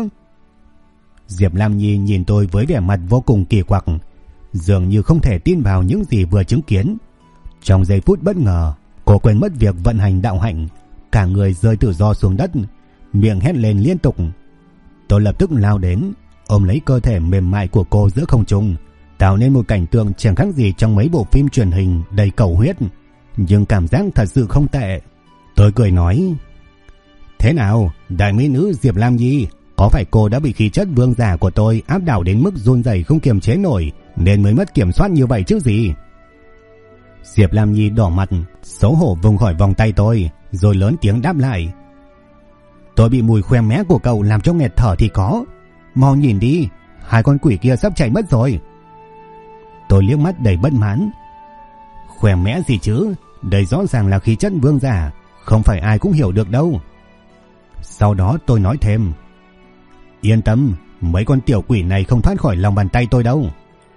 Diệp Lam Nhi nhìn tôi với vẻ mặt vô cùng kỳ quặc, dường như không thể tin vào những gì vừa chứng kiến. Trong giây phút bất ngờ, cô quên mất việc vận hành đạo hạnh, cả người rơi tự do xuống đất, miệng hét lên liên tục. Tôi lập tức lao đến, ôm lấy cơ thể mềm mại của cô giữa không trung, tạo nên một cảnh tượng chẳng khác gì trong mấy bộ phim truyền hình đầy cầu huyết, nhưng cảm giác thật sự không tệ. Tôi cười nói: Thế nào, đại mỹ nữ Diệp Lam Nhi, có phải cô đã bị khí chất vương giả của tôi áp đảo đến mức run rẩy không kiềm chế nổi nên mới mất kiểm soát như vậy chứ gì? Diệp Lam Nhi đỏ mặt, xấu hổ vùng khỏi vòng tay tôi, rồi lớn tiếng đáp lại: Tôi bị mùi khoe mẽ của cậu làm cho nghẹt thở thì có. Mau nhìn đi, hai con quỷ kia sắp chạy mất rồi. Tôi liếc mắt đầy bất mãn. Khoe mẽ gì chứ, đây rõ ràng là khí chất vương giả, không phải ai cũng hiểu được đâu. Sau đó tôi nói thêm: Yên tâm, mấy con tiểu quỷ này không thoát khỏi lòng bàn tay tôi đâu.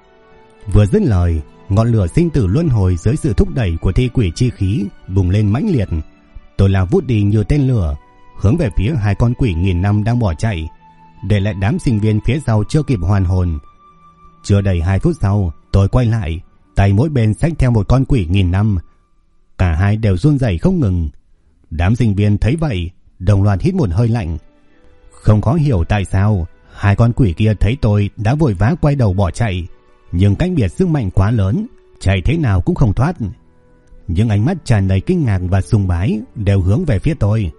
Vừa dứt lời, ngọn lửa sinh tử luân hồi dưới sự thúc đẩy của thi quỷ chi khí bùng lên mãnh liệt. Tôi lao vút đi như tên lửa, hướng về phía hai con quỷ nghìn năm đang bỏ chạy, để lại đám sinh viên phía sau chưa kịp hoàn hồn. Chưa đầy 2 phút sau, tôi quay lại, tay mỗi bên xách theo một con quỷ nghìn năm. Cả hai đều run rẩy không ngừng. Đám sinh viên thấy vậy, đồng loạt hít một hơi lạnh. Không khó hiểu tại sao hai con quỷ kia thấy tôi đã vội vã quay đầu bỏ chạy, nhưng cách biệt sức mạnh quá lớn, chạy thế nào cũng không thoát. Những ánh mắt tràn đầy kinh ngạc và sùng bái đều hướng về phía tôi.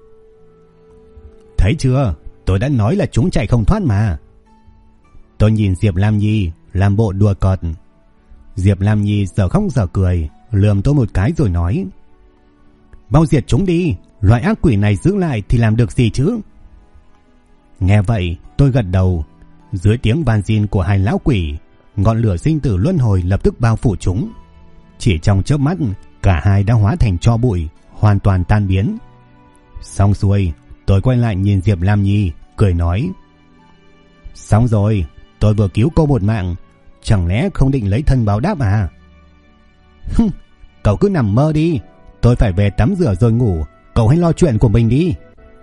Thấy chưa, tôi đã nói là chúng chạy không thoát mà. Tôi nhìn Diệp Lam Nhi làm bộ đùa cợt. Diệp Lam Nhi giờ khóc giờ cười, lườm tôi một cái rồi nói: Mau diệt chúng đi, loại ác quỷ này giữ lại thì làm được gì chứ? Nghe vậy, tôi gật đầu. Dưới tiếng van xin của hai lão quỷ, ngọn lửa sinh tử luân hồi lập tức bao phủ chúng. Chỉ trong chớp mắt, cả hai đã hóa thành tro bụi, hoàn toàn tan biến. Xong xuôi, tôi quay lại nhìn Diệp Lam Nhi, cười nói: Xong rồi, tôi vừa cứu cô một mạng, chẳng lẽ không định lấy thân báo đáp à? Cậu cứ nằm mơ đi, tôi phải về tắm rửa rồi ngủ, cậu hãy lo chuyện của mình đi.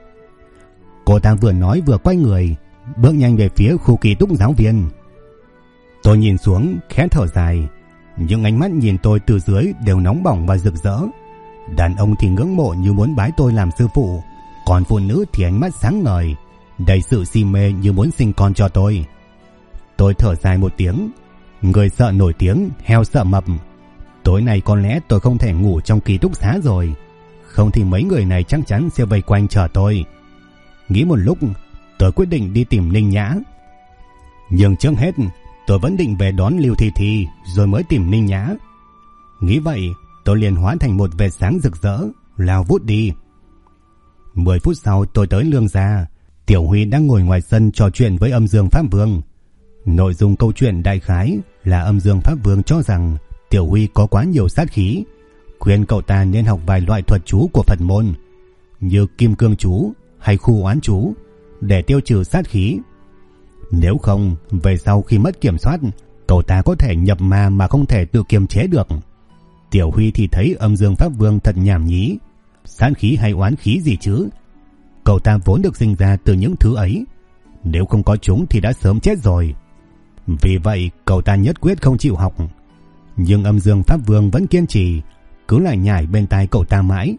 Cô ta vừa nói vừa quay người, bước nhanh về phía khu ký túc giáo viên. Tôi nhìn xuống khẽ thở dài, những ánh mắt nhìn tôi từ dưới đều nóng bỏng và rực rỡ. Đàn ông thì ngưỡng mộ như muốn bái tôi làm sư phụ, còn phụ nữ thì ánh mắt sáng ngời, đầy sự si mê như muốn sinh con cho tôi. Tôi thở dài một tiếng, người sợ nổi tiếng, heo sợ mập. Tối nay có lẽ tôi không thể ngủ trong ký túc xá rồi, không thì mấy người này chắc chắn sẽ vây quanh chờ tôi. Nghĩ một lúc, tôi quyết định đi tìm Ninh Nhã. Nhưng trước hết, tôi vẫn định về đón Lưu Thi Thi rồi mới tìm Ninh Nhã. Nghĩ vậy, tôi liền hóa thành một vệt sáng rực rỡ, lao vút đi. 10 phút sau tôi tới Lương gia. Tiểu Huy đang ngồi ngoài sân trò chuyện với Âm Dương Pháp Vương. Nội dung câu chuyện đại khái là Âm Dương Pháp Vương cho rằng Tiểu Huy có quá nhiều sát khí, khuyên cậu ta nên học vài loại thuật chú của Phật môn như Kim Cương chú hay Khu Oán chú để tiêu trừ sát khí. Nếu không, về sau khi mất kiểm soát, cậu ta có thể nhập ma mà không thể tự kiềm chế được. Tiểu Huy thì thấy Âm Dương Pháp Vương thật nhảm nhí, sát khí hay oán khí gì chứ? Cậu ta vốn được sinh ra từ những thứ ấy, nếu không có chúng thì đã sớm chết rồi. Vì vậy cậu ta nhất quyết không chịu học. Nhưng Âm Dương Pháp Vương vẫn kiên trì, cứ lại nhảy bên tai cậu ta mãi.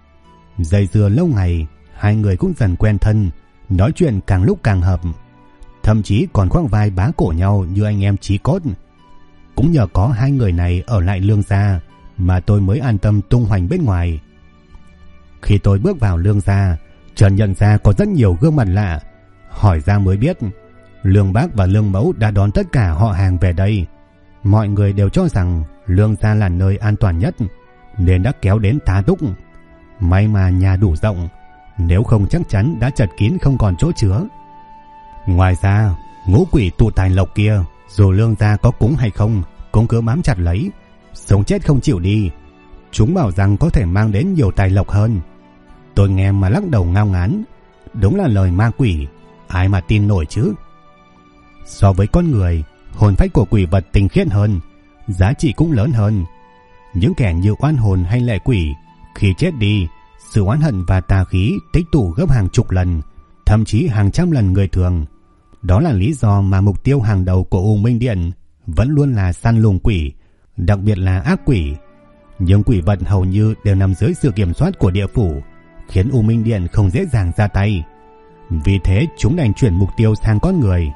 Dây dưa lâu ngày, hai người cũng dần quen thân, nói chuyện càng lúc càng hợp, thậm chí còn khoác vai bá cổ nhau như anh em chí cốt. Cũng nhờ có hai người này ở lại Lương gia mà tôi mới an tâm tung hoành bên ngoài. Khi tôi bước vào Lương gia, chợt nhận ra có rất nhiều gương mặt lạ. Hỏi ra mới biết, Lương bác và Lương mẫu đã đón tất cả họ hàng về đây. Mọi người đều cho rằng Lương gia là nơi an toàn nhất, nên đã kéo đến tá túc. May mà nhà đủ rộng, nếu không chắc chắn đã chật kín không còn chỗ chứa. Ngoài ra, ngũ quỷ tụ tài lộc kia, dù Lương gia có cúng hay không, cũng cứ bám chặt lấy, sống chết không chịu đi. Chúng bảo rằng có thể mang đến nhiều tài lộc hơn. Tôi nghe mà lắc đầu ngao ngán, đúng là lời ma quỷ, ai mà tin nổi chứ. So với con người, hồn phách của quỷ vật tinh khiết hơn, giá trị cũng lớn hơn. Những kẻ như oan hồn hay lệ quỷ, khi chết đi, sự oán hận và tà khí tích tụ gấp hàng chục lần, thậm chí hàng trăm lần người thường. Đó là lý do mà mục tiêu hàng đầu của U Minh Điện vẫn luôn là săn lùng quỷ, đặc biệt là ác quỷ. Nhưng quỷ vật hầu như đều nằm dưới sự kiểm soát của địa phủ, khiến U Minh Điện không dễ dàng ra tay. Vì thế chúng đành chuyển mục tiêu sang con người.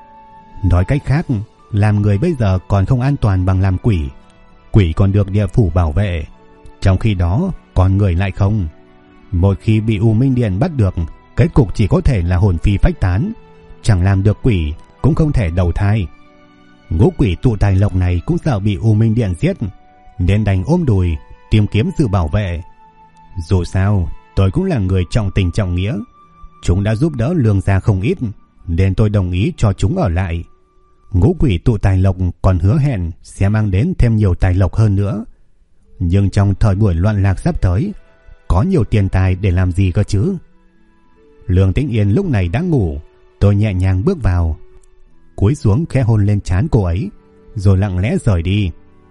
Nói cách khác, làm người bây giờ còn không an toàn bằng làm quỷ. Quỷ còn được địa phủ bảo vệ, trong khi đó con người lại không. Một khi bị U Minh Điện bắt được, kết cục chỉ có thể là hồn phi phách tán, chẳng làm được quỷ cũng không thể đầu thai. Ngũ quỷ tụ tài lộc này cũng sợ bị U Minh Điện giết, nên đành ôm đùi tìm kiếm sự bảo vệ. Dù sao tôi cũng là người trọng tình trọng nghĩa, chúng đã giúp đỡ Lương gia không ít, nên tôi đồng ý cho chúng ở lại. Ngũ quỷ tụ tài lộc còn hứa hẹn sẽ mang đến thêm nhiều tài lộc hơn nữa. Nhưng trong thời buổi loạn lạc sắp tới, có nhiều tiền tài để làm gì cơ chứ? Lương Tĩnh Yên lúc này đã ngủ. Tôi nhẹ nhàng bước vào, cúi xuống khẽ hôn lên trán cô ấy, rồi lặng lẽ rời đi.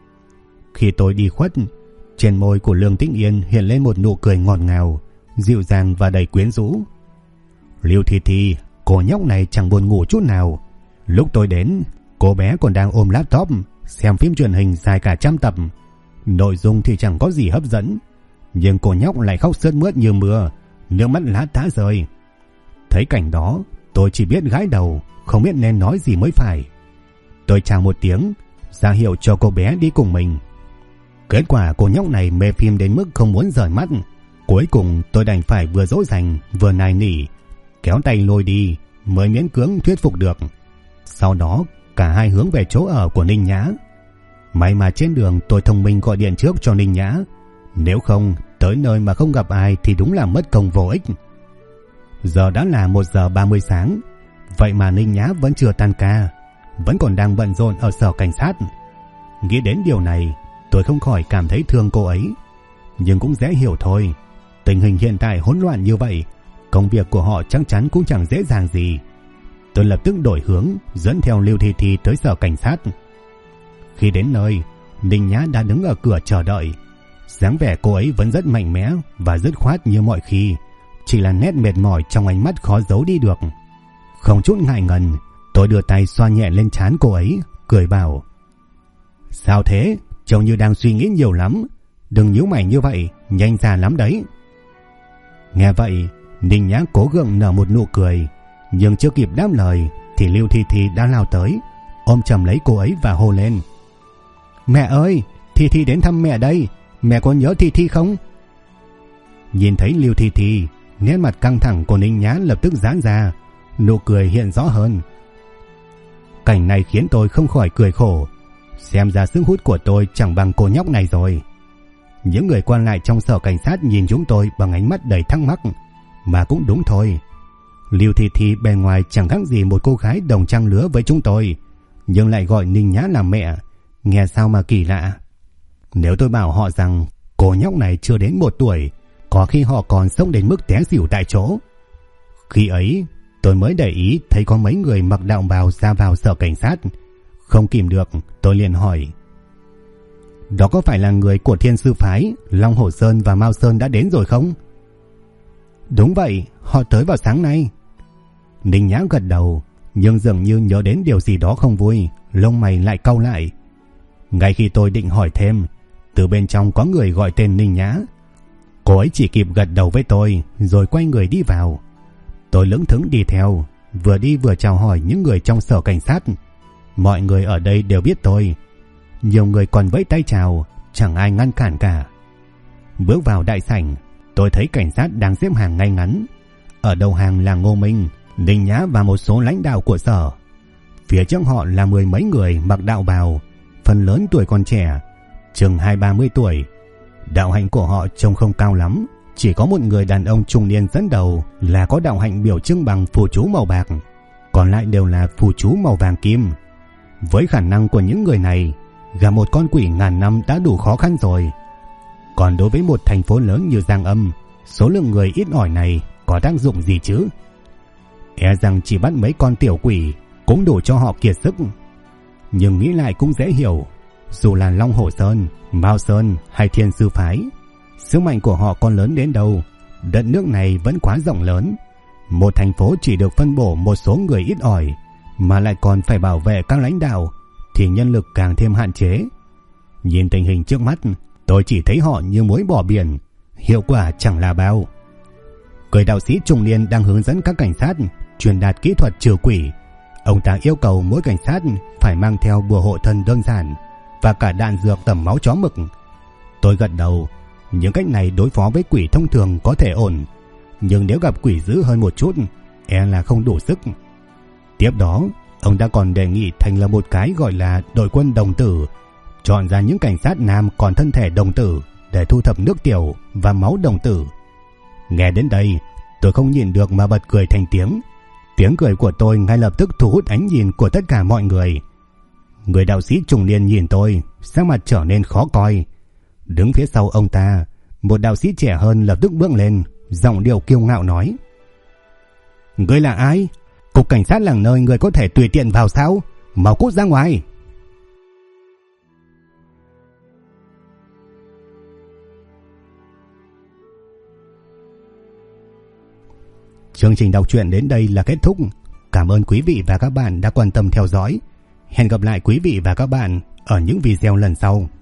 Khi tôi đi khuất, trên môi của Lương Tĩnh Yên hiện lên một nụ cười ngọt ngào, dịu dàng và đầy quyến rũ. Lưu Thi Thi, cô nhóc này chẳng buồn ngủ chút nào. Lúc tôi đến, cô bé còn đang ôm laptop xem phim truyền hình dài cả 100 tập. Nội dung thì chẳng có gì hấp dẫn, nhưng cô nhóc lại khóc sướt mướt như mưa, nước mắt lã tã rơi. Thấy cảnh đó, tôi chỉ biết gãi đầu, không biết nên nói gì mới phải. Tôi chào một tiếng, ra hiệu cho cô bé đi cùng mình. Kết quả cô nhóc này mê phim đến mức không muốn rời mắt. Cuối cùng tôi đành phải vừa dỗ dành vừa nài nỉ, kéo tay lôi đi mới miễn cưỡng thuyết phục được. Sau đó cả hai hướng về chỗ ở của Ninh Nhã. May mà trên đường tôi thông minh gọi điện trước cho Ninh Nhã, nếu không tới nơi mà không gặp ai thì đúng là mất công vô ích. Giờ đã là 1 giờ 30 sáng, vậy mà Ninh Nhã vẫn chưa tan ca, vẫn còn đang bận rộn ở sở cảnh sát. Nghĩ đến điều này, tôi không khỏi cảm thấy thương cô ấy. Nhưng cũng dễ hiểu thôi, tình hình hiện tại hỗn loạn như vậy, công việc của họ chắc chắn cũng chẳng dễ dàng gì. Tôi lập tức đổi hướng, dẫn theo Lưu Thi Thi tới sở cảnh sát. Khi đến nơi, Ninh Nhã đã đứng ở cửa chờ đợi. Dáng vẻ cô ấy vẫn rất mạnh mẽ và dứt khoát như mọi khi, chỉ là nét mệt mỏi trong ánh mắt khó giấu đi được. Không chút ngại ngần, tôi đưa tay xoa nhẹ lên trán cô ấy, cười bảo: "Sao thế? Trông như đang suy nghĩ nhiều lắm. Đừng nhíu mày như vậy, nhanh già lắm đấy." Nghe vậy, Ninh Nhã cố gượng nở một nụ cười, nhưng chưa kịp đáp lời thì Lưu Thi Thi đã lao tới, ôm chầm lấy cô ấy và hô lên: "Mẹ ơi, Thi Thi đến thăm mẹ đây, mẹ có nhớ Thi Thi không?" Nhìn thấy Lưu Thi Thi, nét mặt căng thẳng của Ninh Nhã lập tức giãn ra, nụ cười hiện rõ hơn. Cảnh này khiến tôi không khỏi cười khổ, xem ra sức hút của tôi chẳng bằng cô nhóc này rồi. Những người quan lại trong sở cảnh sát nhìn chúng tôi bằng ánh mắt đầy thắc mắc, mà cũng đúng thôi. Lưu Thi Thi bề ngoài chẳng khác gì một cô gái đồng trang lứa với chúng tôi, nhưng lại gọi Ninh Nhã là mẹ, nghe sao mà kỳ lạ. Nếu tôi bảo họ rằng cô nhóc này chưa đến 1 tuổi, có khi họ còn sốc đến mức té xỉu tại chỗ. Khi ấy, tôi mới để ý thấy có mấy người mặc đạo bào ra vào sở cảnh sát. Không kìm được, tôi liền hỏi: "Đó có phải là người của Thiên Sư Phái, Long Hổ Sơn và Mao Sơn đã đến rồi không?" "Đúng vậy, họ tới vào sáng nay." Ninh Nhã gật đầu, nhưng dường như nhớ đến điều gì đó không vui, lông mày lại cau lại. Ngay khi tôi định hỏi thêm, từ bên trong có người gọi tên Ninh Nhã. Cô ấy chỉ kịp gật đầu với tôi rồi quay người đi vào. Tôi lững thững đi theo, vừa đi vừa chào hỏi những người trong sở cảnh sát. Mọi người ở đây đều biết tôi, nhiều người còn vẫy tay chào, chẳng ai ngăn cản cả. Bước vào đại sảnh, tôi thấy cảnh sát đang xếp hàng ngay ngắn. Ở đầu hàng là Ngô Minh, Ninh Nhã và một số lãnh đạo của sở. Phía trước họ là 10 mấy người mặc đạo bào, phần lớn tuổi còn trẻ, chừng 20-30 tuổi. Đạo hạnh của họ trông không cao lắm, chỉ có một người đàn ông trung niên dẫn đầu là có đạo hạnh biểu trưng bằng phù chú màu bạc, còn lại đều là phù chú màu vàng kim. Với khả năng của những người này, gặp một con quỷ ngàn năm đã đủ khó khăn rồi. Còn đối với một thành phố lớn như Giang Âm, số lượng người ít ỏi này có tác dụng gì chứ? E rằng chỉ bắt mấy con tiểu quỷ cũng đủ cho họ kiệt sức. Nhưng nghĩ lại cũng dễ hiểu, dù là Long Hổ Sơn, Mao Sơn hay Thiên Sư Phái, sức mạnh của họ còn lớn đến đâu, đất nước này vẫn quá rộng lớn. Một thành phố chỉ được phân bổ một số người ít ỏi, mà lại còn phải bảo vệ các lãnh đạo, thì nhân lực càng thêm hạn chế. Nhìn tình hình trước mắt, tôi chỉ thấy họ như muối bỏ biển, hiệu quả chẳng là bao. Người đạo sĩ trung niên đang hướng dẫn các cảnh sát truyền đạt kỹ thuật trừ quỷ. Ông ta yêu cầu mỗi cảnh sát phải mang theo bùa hộ thân đơn giản và cả đạn dược tẩm máu chó mực. Tôi gật đầu, những cách này đối phó với quỷ thông thường có thể ổn, nhưng nếu gặp quỷ dữ hơn một chút, e là không đủ sức. Tiếp đó, ông ta còn đề nghị thành lập một cái gọi là đội quân đồng tử, chọn ra những cảnh sát nam còn thân thể đồng tử để thu thập nước tiểu và máu đồng tử. Nghe đến đây, tôi không nhịn được mà bật cười thành tiếng. Tiếng cười của tôi ngay lập tức thu hút ánh nhìn của tất cả mọi người. Người đạo sĩ trung niên nhìn tôi, sắc mặt trở nên khó coi. Đứng phía sau ông ta, một đạo sĩ trẻ hơn lập tức bước lên, giọng điệu kiêu ngạo nói: "Ngươi là ai? Cục cảnh sát là nơi người có thể tùy tiện vào sao? Mau cút ra ngoài!" Chương trình đọc truyện đến đây là kết thúc. Cảm ơn quý vị và các bạn đã quan tâm theo dõi. Hẹn gặp lại quý vị và các bạn ở những video lần sau.